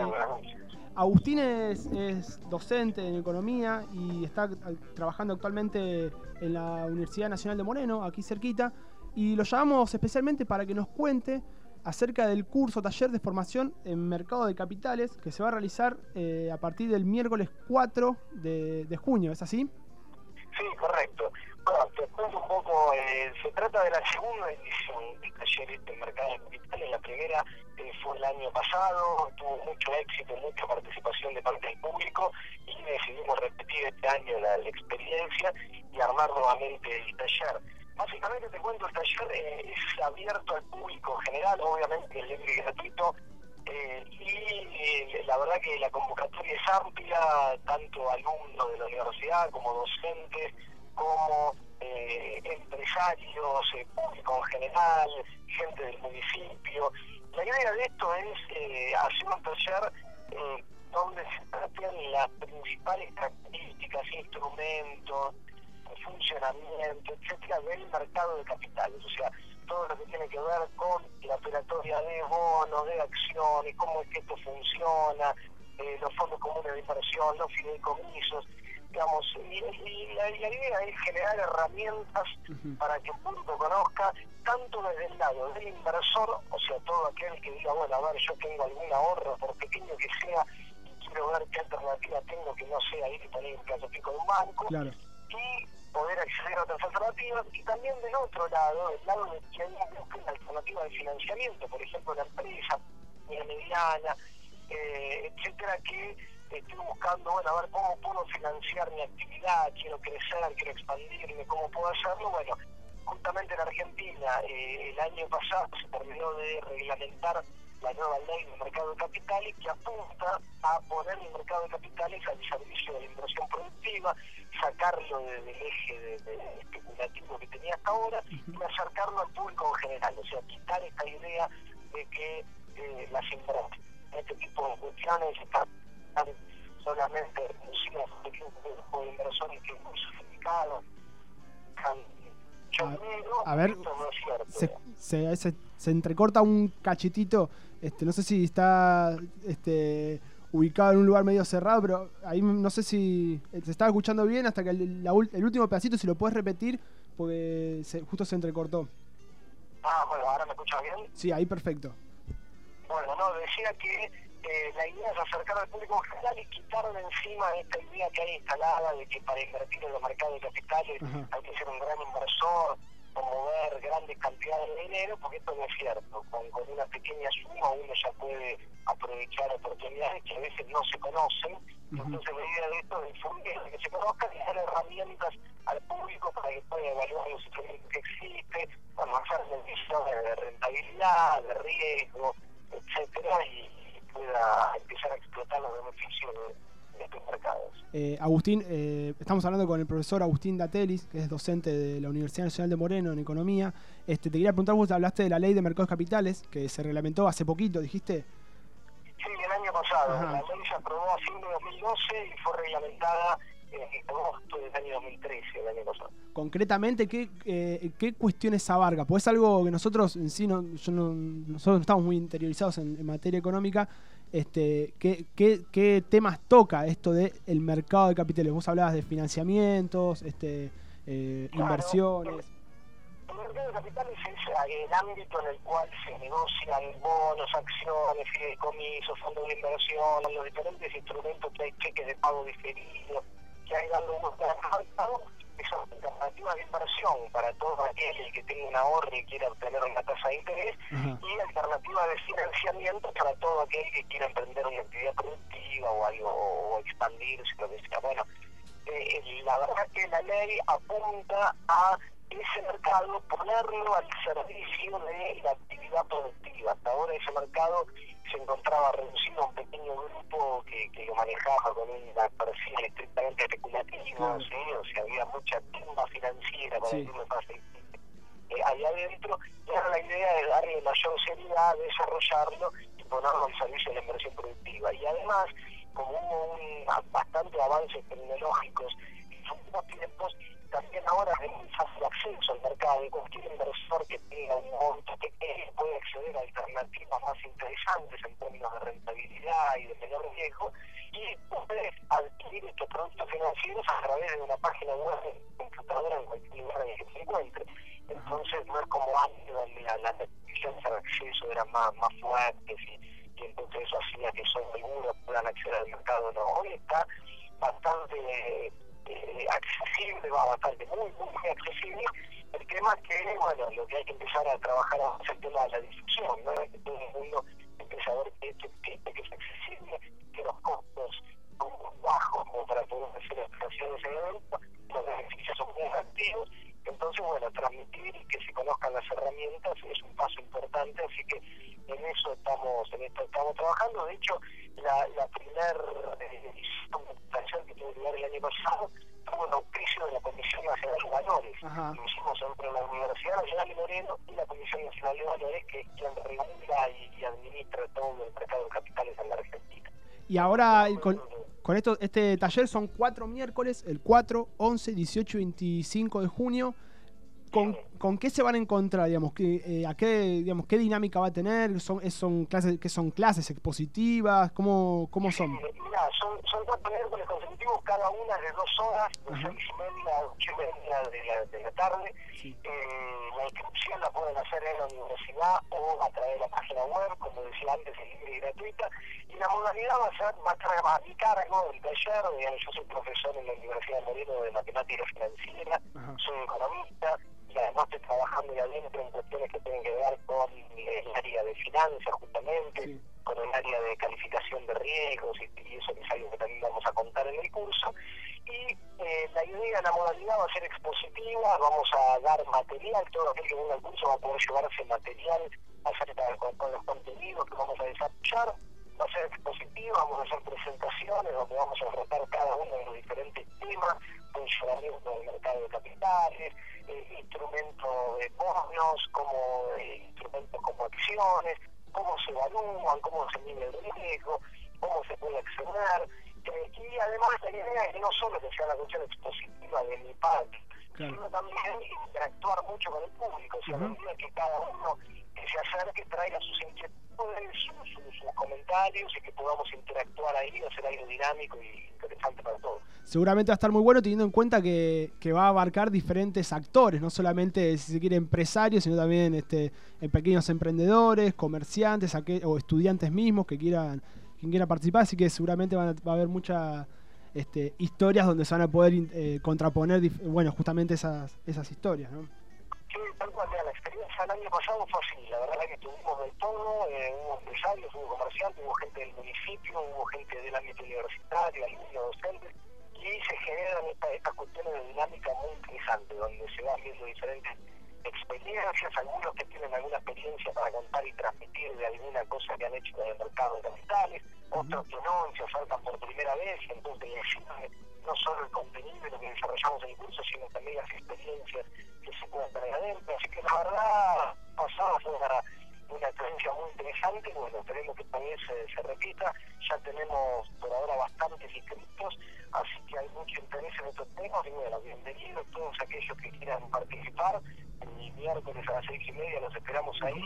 Agustín es, es docente en economía y está trabajando actualmente en la Universidad Nacional de Moreno, aquí cerquita, y lo llamamos especialmente para que nos cuente acerca del curso taller de formación en mercado de capitales que se va a realizar eh, a partir del miércoles cuatro de, de junio, ¿es así? Sí, correcto. Bueno, te cuento un poco, eh, se trata de la segunda edición del taller este en mercado de capitales. La primera eh, fue el año pasado, tuvo mucho éxito, mucha participación de parte del público y decidimos repetir este año la, la experiencia y armar nuevamente el taller. Básicamente te cuento, el taller eh, es abierto al público general, obviamente es libre y gratuito, eh, y eh, la verdad que la convocatoria es amplia, tanto alumnos de la universidad como docentes, como eh, empresarios, eh, público en general, gente del municipio. La idea de esto es eh, hacer un taller eh, donde se traten las principales características, instrumentos, funcionamiento, etcétera, del mercado de capitales, o sea, todo lo que tiene que ver con la operatoria de bonos, de acciones, cómo es que esto funciona, eh, los fondos comunes de inversión, los fideicomisos, digamos, y, y, la, y la idea es generar herramientas uh-huh. para que el público conozca, tanto desde el lado del inversor, o sea, todo aquel que diga, bueno, a ver, yo tengo algún ahorro, por pequeño que sea, y quiero ver qué alternativa tengo que no sea ir y poner un plazo fijo de un banco, claro. y poder acceder a otras alternativas, y también del otro lado, el lado de que alguien busque una alternativa de financiamiento, por ejemplo, una empresa, una mediana, eh, etcétera, que estoy buscando, bueno, a ver cómo puedo financiar mi actividad, quiero crecer, quiero expandirme, cómo puedo hacerlo. Bueno, justamente en Argentina, eh, el año pasado se terminó de reglamentar la nueva ley del mercado de capitales, que apunta a poner el mercado de capitales al servicio de la inversión productiva, sacarlo de, del eje de, de especulativo que tenía hasta ahora y acercarlo al público en general, o sea, quitar esta idea de que eh, las inversiones, este tipo de cuestiones están, están solamente reducidas a un grupo de inversores que es muy sofisticado. A, a ver, se, se, se, se entrecorta un cachetito, este, no sé si está este, ubicado en un lugar medio cerrado, pero ahí no sé si se estaba escuchando bien hasta que el, la, el último pedacito, si lo puedes repetir, porque se, justo se entrecortó. Ah, bueno, ¿ahora me escuchas bien? Sí, ahí perfecto. Bueno, no, decía que eh, la idea es acercar al público en general y quitar de encima esta idea que hay instalada de que para invertir en los mercados de capitales Ajá. hay que ser un gran inversor o mover grandes cantidades de dinero, porque esto no es cierto. Con, con una pequeña suma uno ya puede aprovechar oportunidades que a veces no se conocen. Uh-huh. Entonces la idea de esto es difundir, que se conozcan y dar herramientas al público para que pueda evaluar los instrumentos que existen, bueno, hacer mediciones de rentabilidad, de riesgo, etcétera, y pueda empezar a explotar los beneficios de, de estos mercados. Eh, Agustín, eh, estamos hablando con el profesor Agustín Datelis, que es docente de la Universidad Nacional de Moreno en Economía. Este, te quería preguntar, vos hablaste de la ley de mercados capitales, que se reglamentó hace poquito, dijiste. Sí, el año pasado. Ajá. La ley se aprobó a fin de dos mil doce y fue reglamentada en agosto del año dos mil trece, el año pasado. Concretamente, ¿qué, eh, qué cuestiones abarca? Pues es algo que nosotros en sí, no, yo no, nosotros no estamos muy interiorizados en, en materia económica. Este, ¿qué, qué, ¿Qué temas toca esto del mercado de capitales? Vos hablabas de financiamientos, este, eh, claro, inversiones. El, el mercado de capitales es el ámbito en el cual se negocian bonos, acciones, fideicomisos, fondos de inversión, los diferentes instrumentos que hay, cheques de pago diferido, que hay dando vueltas al mercado, que son alternativas de inversión para todo aquel que tenga un ahorro y quiera obtener una tasa de interés, uh-huh. y alternativas de financiamiento para todo aquel que quiera emprender una actividad productiva o algo, o expandirse, lo que sea. Bueno, eh, la verdad que la ley apunta a ese mercado, ponerlo al servicio de la actividad productiva. Hasta ahora ese mercado se encontraba reducido a un pequeño grupo que, que lo manejaba con un perfil estrictamente especulativo, claro. ¿sí? O sea, había mucha timba financiera, para sí. decirlo fácil, eh, ahí adentro, y ahora la idea es darle mayor seriedad, desarrollarlo y ponerlo al servicio de la inversión productiva. Y además, como hubo un, bastante avances tecnológicos en los últimos tiempos, también ahora hay muy fácil acceso al mercado y cualquier inversor que tenga un monto pequeño puede acceder a alternativas más interesantes en términos de rentabilidad y de menor riesgo y puede adquirir estos productos financieros a través de una página web de computadora en cualquier lugar en el que se encuentre. Entonces no es como antes donde las la restricciones al acceso eran más, más fuertes y, y entonces eso hacía que solo algunos puedan acceder al mercado. No, hoy está bastante eh, eh, accesible, va bastante muy, muy, muy accesible. El tema es que, bueno, lo que hay que empezar a trabajar es el tema de la difusión, ¿no? Que todo el mundo empiece a ver que esto existe, que es accesible, que los costos son bajos como para poder hacer operaciones en el evento, los beneficios son muy activos. Entonces, bueno, transmitir y que se conozcan las herramientas es un paso importante, así que en eso estamos en esto estamos trabajando. De hecho, la, la primera edición de taller que tuvo lugar el año pasado tuvo un auspicio de la Comisión Nacional de Valores. Ajá. Lo hicimos entre la Universidad Nacional de Moreno y la Comisión Nacional de Valores, que es quien regula y, y administra todo el mercado de capitales en la Argentina. Y ahora, con, con esto, este taller son cuatro miércoles, el cuatro, once, dieciocho y veinticinco de junio. ¿Con, ¿Con qué se van a encontrar, digamos? ¿Qué, eh, a qué, digamos, qué dinámica va a tener? ¿Son, es, son clases, ¿qué son clases expositivas? ¿Cómo, cómo son? Sí, mira, son, son cuatro miércoles consecutivos, cada una de dos horas, de Ajá. seis y media a ocho y media de la, de la tarde. Sí. Eh, la inscripción la pueden hacer en la universidad o a través de la página web, como decía antes, es libre y gratuita. Y la modalidad va a ser, va a estar a mi cargo el taller. Digamos, yo soy profesor en la Universidad de Moreno de Matemática Financiera, Ajá. soy economista. Y además estoy trabajando ya adentro en cuestiones que tienen que ver con el área de finanzas, justamente, sí. con el área de calificación de riesgos, y, y eso es algo que también vamos a contar en el curso. Y eh, la idea, la modalidad va a ser expositiva, vamos a dar material, todo aquel que venga al curso va a poder llevarse material acerca de, con, con los contenidos que vamos a desarrollar. Va a ser expositiva, vamos a hacer presentaciones donde vamos a tratar cada uno de los diferentes temas, funcionamiento del mercado de capitales, eh, instrumentos de bonos, como eh, instrumentos como acciones, cómo se evalúan, cómo se mide el riesgo, cómo se puede acceder. Eh, y además la idea es que no solo que sea una cuestión expositiva de mi parte, claro. sino también interactuar mucho con el público, o sea, uh-huh. la que cada uno que se acerque traiga sus inquietudes, sus, sus, sus comentarios y que podamos interactuar ahí, hacer algo dinámico y interesante para todos. Seguramente va a estar muy bueno teniendo en cuenta que, que va a abarcar diferentes actores, no solamente, si se quiere, empresarios, sino también este, pequeños emprendedores, comerciantes aquel, o estudiantes mismos que quieran, quien quiera participar, así que seguramente van a, va a haber muchas este, historias donde se van a poder eh, contraponer, bueno, justamente esas, esas historias, ¿no? Sí, tal cual, la experiencia del año pasado fue así, la verdad que tuvimos de todo, eh, hubo empresarios, hubo comerciantes, hubo gente del municipio, hubo gente del ámbito universitario, alumnos, docentes, y se generan esta, estas cuestiones de dinámica muy interesante, donde se van viendo diferentes experiencias, algunos que tienen alguna experiencia para contar y transmitir de alguna cosa que han hecho en el mercado de capitales, uh-huh. otros que no, se acercan por primera vez, entonces no solo el contenido de lo que desarrollamos en el curso, sino también las experiencias que se pueden traer adentro. Así que la verdad, pasada fue una, una experiencia muy interesante. Bueno, esperemos que también se, se repita. Ya tenemos por ahora bastantes inscritos, así que hay mucho interés en estos temas. Y bueno, bienvenidos todos aquellos que quieran participar. El miércoles a las seis y media los esperamos ahí.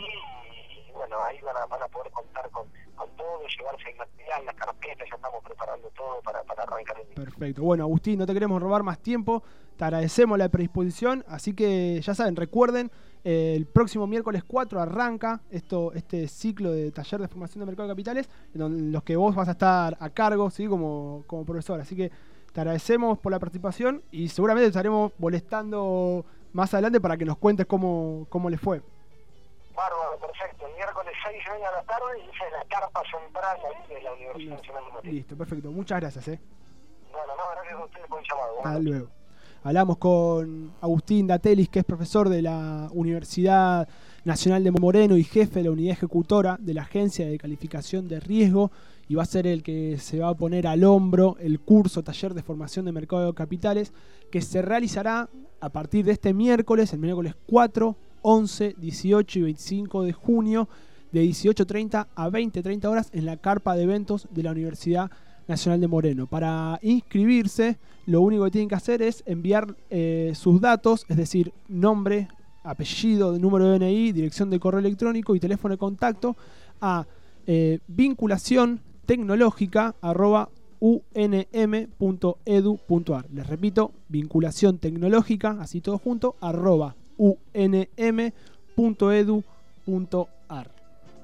Y bueno, ahí van a, van a poder contar con, con todo, llevarse el material, las carpetas, ya estamos preparando todo para, para arrancar el día. Perfecto. Bueno, Agustín, no te queremos robar más tiempo, te agradecemos la predisposición, así que ya saben, recuerden, eh, el próximo miércoles cuatro arranca esto, este ciclo de taller de formación de mercado de capitales, en, donde, en los que vos vas a estar a cargo, ¿sí? como, como profesor, así que te agradecemos por la participación y seguramente te estaremos molestando más adelante para que nos cuentes cómo, cómo les fue. Bárbaro, perfecto. El miércoles seis y media de la tarde hice la carpa central ahí de la Universidad Nacional de Madrid. Listo, perfecto. Muchas gracias, ¿eh? Bueno, no, gracias a ustedes por el llamado. Hasta luego. Hablamos con Agustín Datelis, que es profesor de la Universidad Nacional de Moreno y jefe de la unidad ejecutora de la Agencia de Calificación de Riesgo, y va a ser el que se va a poner al hombro el curso taller de formación de mercado de capitales, que se realizará a partir de este miércoles, el miércoles cuatro, once, dieciocho y veinticinco de junio, de dieciocho treinta a veinte treinta horas en la carpa de eventos de la Universidad Nacional de Moreno. Para inscribirse, lo único que tienen que hacer es enviar eh, sus datos, es decir, nombre, apellido, número de D N I, dirección de correo electrónico y teléfono de contacto a eh, vinculación tecnológica arroba u n m punto e d u punto a r. Les repito, vinculación tecnológica, así todo junto, arroba u n m punto e d u punto a r.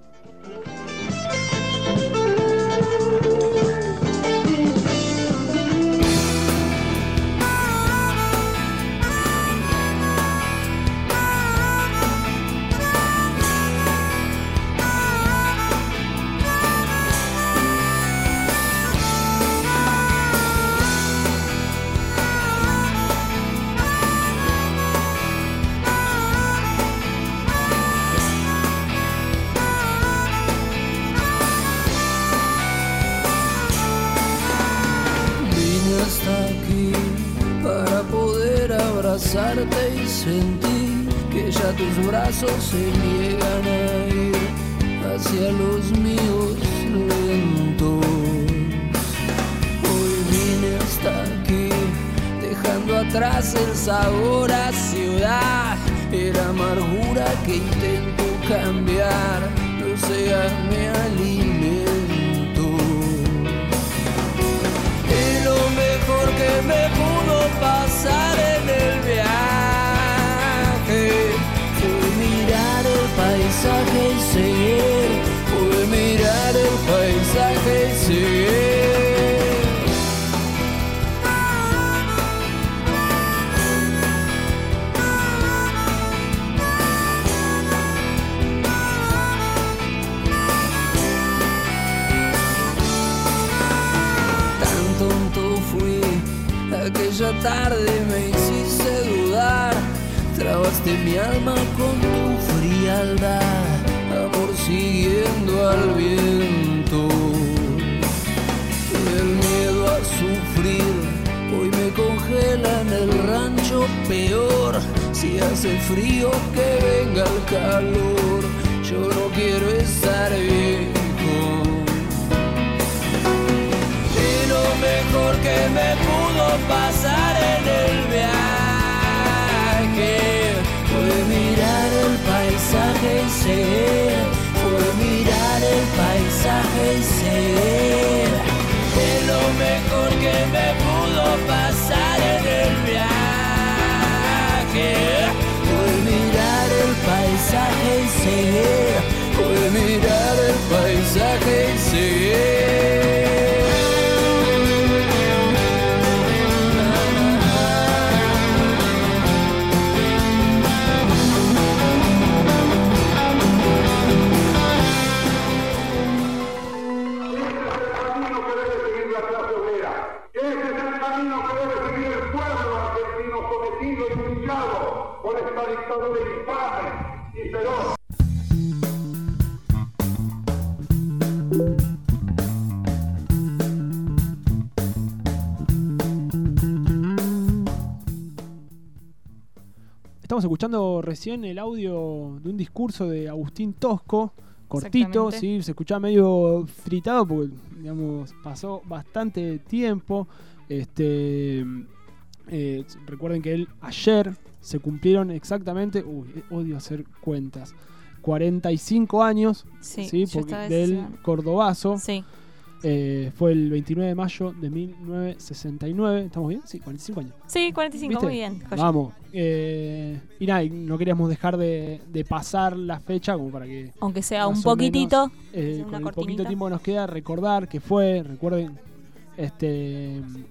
Abrazarte y sentir que ya tus brazos se niegan a ir hacia los míos lentos. Hoy vine hasta aquí, dejando atrás el sabor a ciudad, era amargura que intento cambiar, no sea mi alimento. Y lo mejor que me pudo pasar en el viaje fue mirar el paisaje y seguir, fue mirar el paisaje y seguir. Tan tonto fui, aquella tarde me hiciste dudar, trabaste mi alma con tu frialdad, amor siguiendo al viento. El miedo a sufrir hoy me congela en el rancho, peor si hace frío que venga el calor, yo no quiero estar viejo. Y lo mejor que me pudo pasar en el viaje fue mirar el paisaje y seguir, fue mirar el paisaje y seguir. Es lo mejor que me pudo pasar en el viaje, fue mirar el paisaje y seguir, fue mirar el paisaje y seguir. Estamos escuchando recién el audio de un discurso de Agustín Tosco, cortito, sí, se escuchaba medio fritado porque, digamos, pasó bastante tiempo. Este, eh, recuerden que él ayer se cumplieron exactamente, uy, odio hacer cuentas, cuarenta y cinco años, sí, ¿sí? Porque del cordobazo. Sí. Eh, fue el veintinueve de mayo de mil novecientos sesenta y nueve. ¿Estamos bien? Sí, cuarenta y cinco años. Sí, cuarenta y cinco, ¿viste? muy bien. Joya. Vamos. Eh, y nada, y no queríamos dejar de, de pasar la fecha como para que... Aunque sea un poquitito. Menos, eh, una con el cortinita. poquito tiempo que nos queda recordar que fue, recuerden, este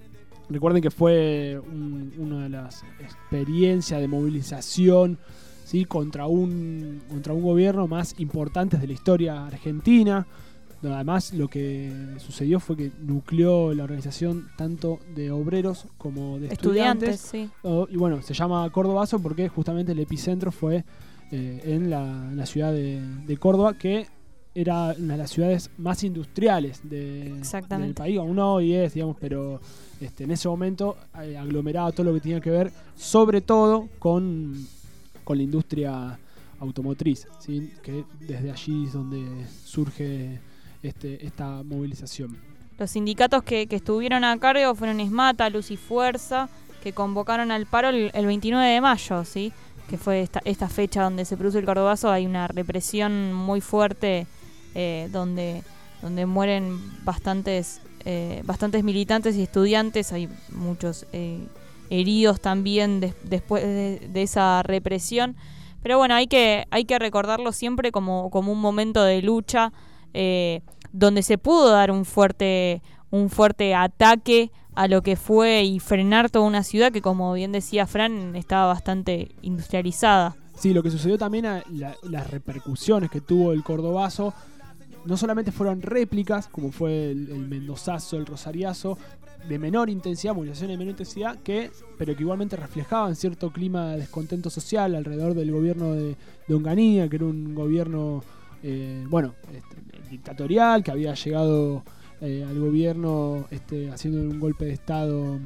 recuerden que fue un, una de las experiencias de movilización, ¿sí? contra un contra un gobierno más importantes de la historia argentina. Además, lo que sucedió fue que nucleó la organización tanto de obreros como de estudiantes. Estudiantes, sí. Oh, y bueno, se llama Cordobazo porque justamente el epicentro fue eh, en, la, en la ciudad de, de Córdoba, que era una de las ciudades más industriales de, del país. Aún hoy es, digamos, pero este, en ese momento eh, aglomeraba todo lo que tenía que ver, sobre todo con, con la industria automotriz, ¿sí? Que desde allí es donde surge este, esta movilización. Los sindicatos que, que estuvieron a cargo fueron Esmata, Luz y Fuerza, que convocaron al paro el, el veintinueve de mayo, ¿sí? Que fue esta, esta fecha donde se produce el Cordobazo. Hay una represión muy fuerte eh, donde, donde mueren bastantes, eh, bastantes militantes y estudiantes. Hay muchos eh, heridos también de, después de, de esa represión. Pero bueno, hay que, hay que recordarlo siempre como, como un momento de lucha eh, donde se pudo dar un fuerte, un fuerte ataque a lo que fue y frenar toda una ciudad que, como bien decía Fran, estaba bastante industrializada. Sí, lo que sucedió también, a la, las repercusiones que tuvo el Cordobazo, no solamente fueron réplicas, como fue el, el Mendozazo, el Rosariazo, de menor intensidad, movilizaciones de menor intensidad, que, pero que igualmente reflejaban cierto clima de descontento social alrededor del gobierno de, de Onganía, que era un gobierno, eh, bueno, este, dictatorial, que había llegado eh, al gobierno este, haciendo un golpe de estado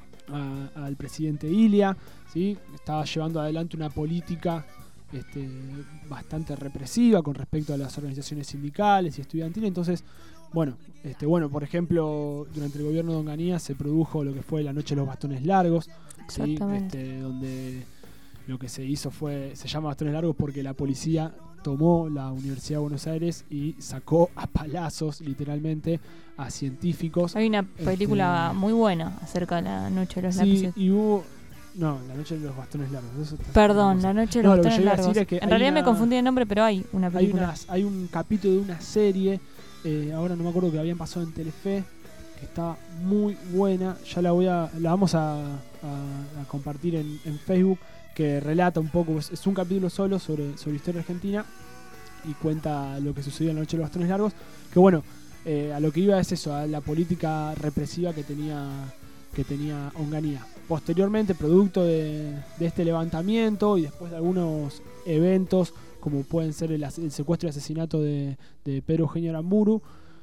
a, al presidente Ilia, ¿sí? Estaba llevando adelante una política este, bastante represiva con respecto a las organizaciones sindicales y estudiantiles. Entonces, bueno, este, bueno, por ejemplo, durante el gobierno de Onganía se produjo lo que fue la Noche de los Bastones Largos, ¿sí? este, donde lo que se hizo fue, se llama Bastones Largos porque la policía tomó la Universidad de Buenos Aires y sacó a palazos, literalmente, a científicos. Hay una película este, muy buena acerca de la Noche de los sí, Lápices. Y hubo, no, la Noche de los Bastones Largos. Eso Perdón, la Noche de los no, Bastones Largos. Es que en realidad una, me confundí el nombre, pero hay una película. Hay, unas, hay un capítulo de una serie, eh, ahora no me acuerdo, que habían pasado en Telefe, que está muy buena. Ya la voy a, la vamos a, a, a compartir en, en Facebook, que relata un poco, es, es un capítulo solo sobre, sobre historia argentina y cuenta lo que sucedió en la Noche de los Bastones Largos, que bueno, eh, a lo que iba es eso, a la política represiva que tenía que tenía Onganía. Posteriormente, producto de, de este levantamiento y después de algunos eventos como pueden ser el, el secuestro y asesinato de, de Pedro Eugenio Aramburu,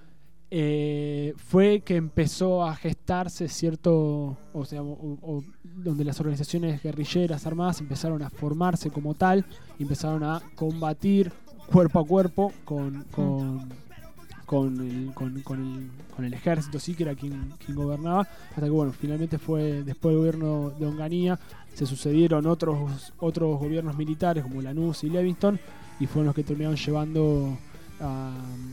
eh, fue que empezó a gestarse cierto, o sea, o, o, donde las organizaciones guerrilleras armadas empezaron a formarse como tal y empezaron a combatir cuerpo a cuerpo con con, con, el, con, con, el, con el ejército, sí, que era quien, quien gobernaba, hasta que bueno, finalmente fue después del gobierno de Onganía, se sucedieron otros otros gobiernos militares como Lanús y Livingston, y fueron los que terminaron llevando a,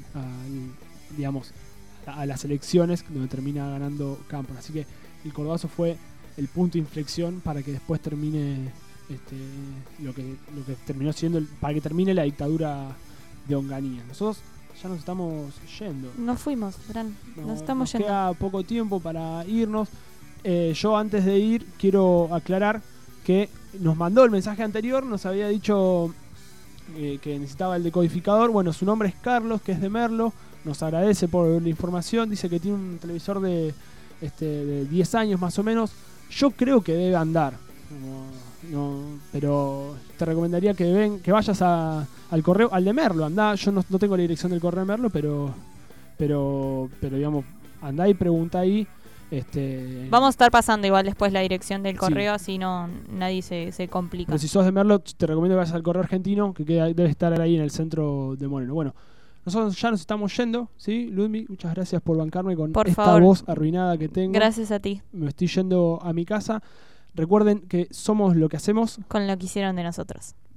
a digamos a, a las elecciones donde termina ganando Cámpora. Así que el Cordobazo fue el punto de inflexión para que después termine Este, lo que lo que terminó siendo el, para que termine la dictadura de Onganía. Nosotros ya nos estamos yendo. Nos fuimos, Fran. No, nos estamos nos yendo. Queda poco tiempo para irnos. Eh, yo antes de ir quiero aclarar que nos mandó el mensaje anterior, nos había dicho eh, que necesitaba el decodificador. Bueno, su nombre es Carlos, que es de Merlo. Nos agradece por la información. Dice que tiene un televisor de, este, de diez años más o menos. Yo creo que debe andar. No, no, pero te recomendaría que ven, que vayas a, al correo, al de Merlo, andá, yo no, no tengo la dirección del correo de Merlo, pero pero pero digamos, andá y pregunta ahí. Este, Vamos a estar pasando igual después la dirección del correo, sí. Así no nadie se, se complica. Pero si sos de Merlo, te recomiendo que vayas al correo argentino, que queda, debe estar ahí en el centro de Moreno. Bueno, nosotros ya nos estamos yendo, ¿sí? Ludmi, muchas gracias por bancarme con por esta favor. voz arruinada que tengo. Gracias a ti. Me estoy yendo a mi casa. Recuerden que somos lo que hacemos con lo que hicieron de nosotros.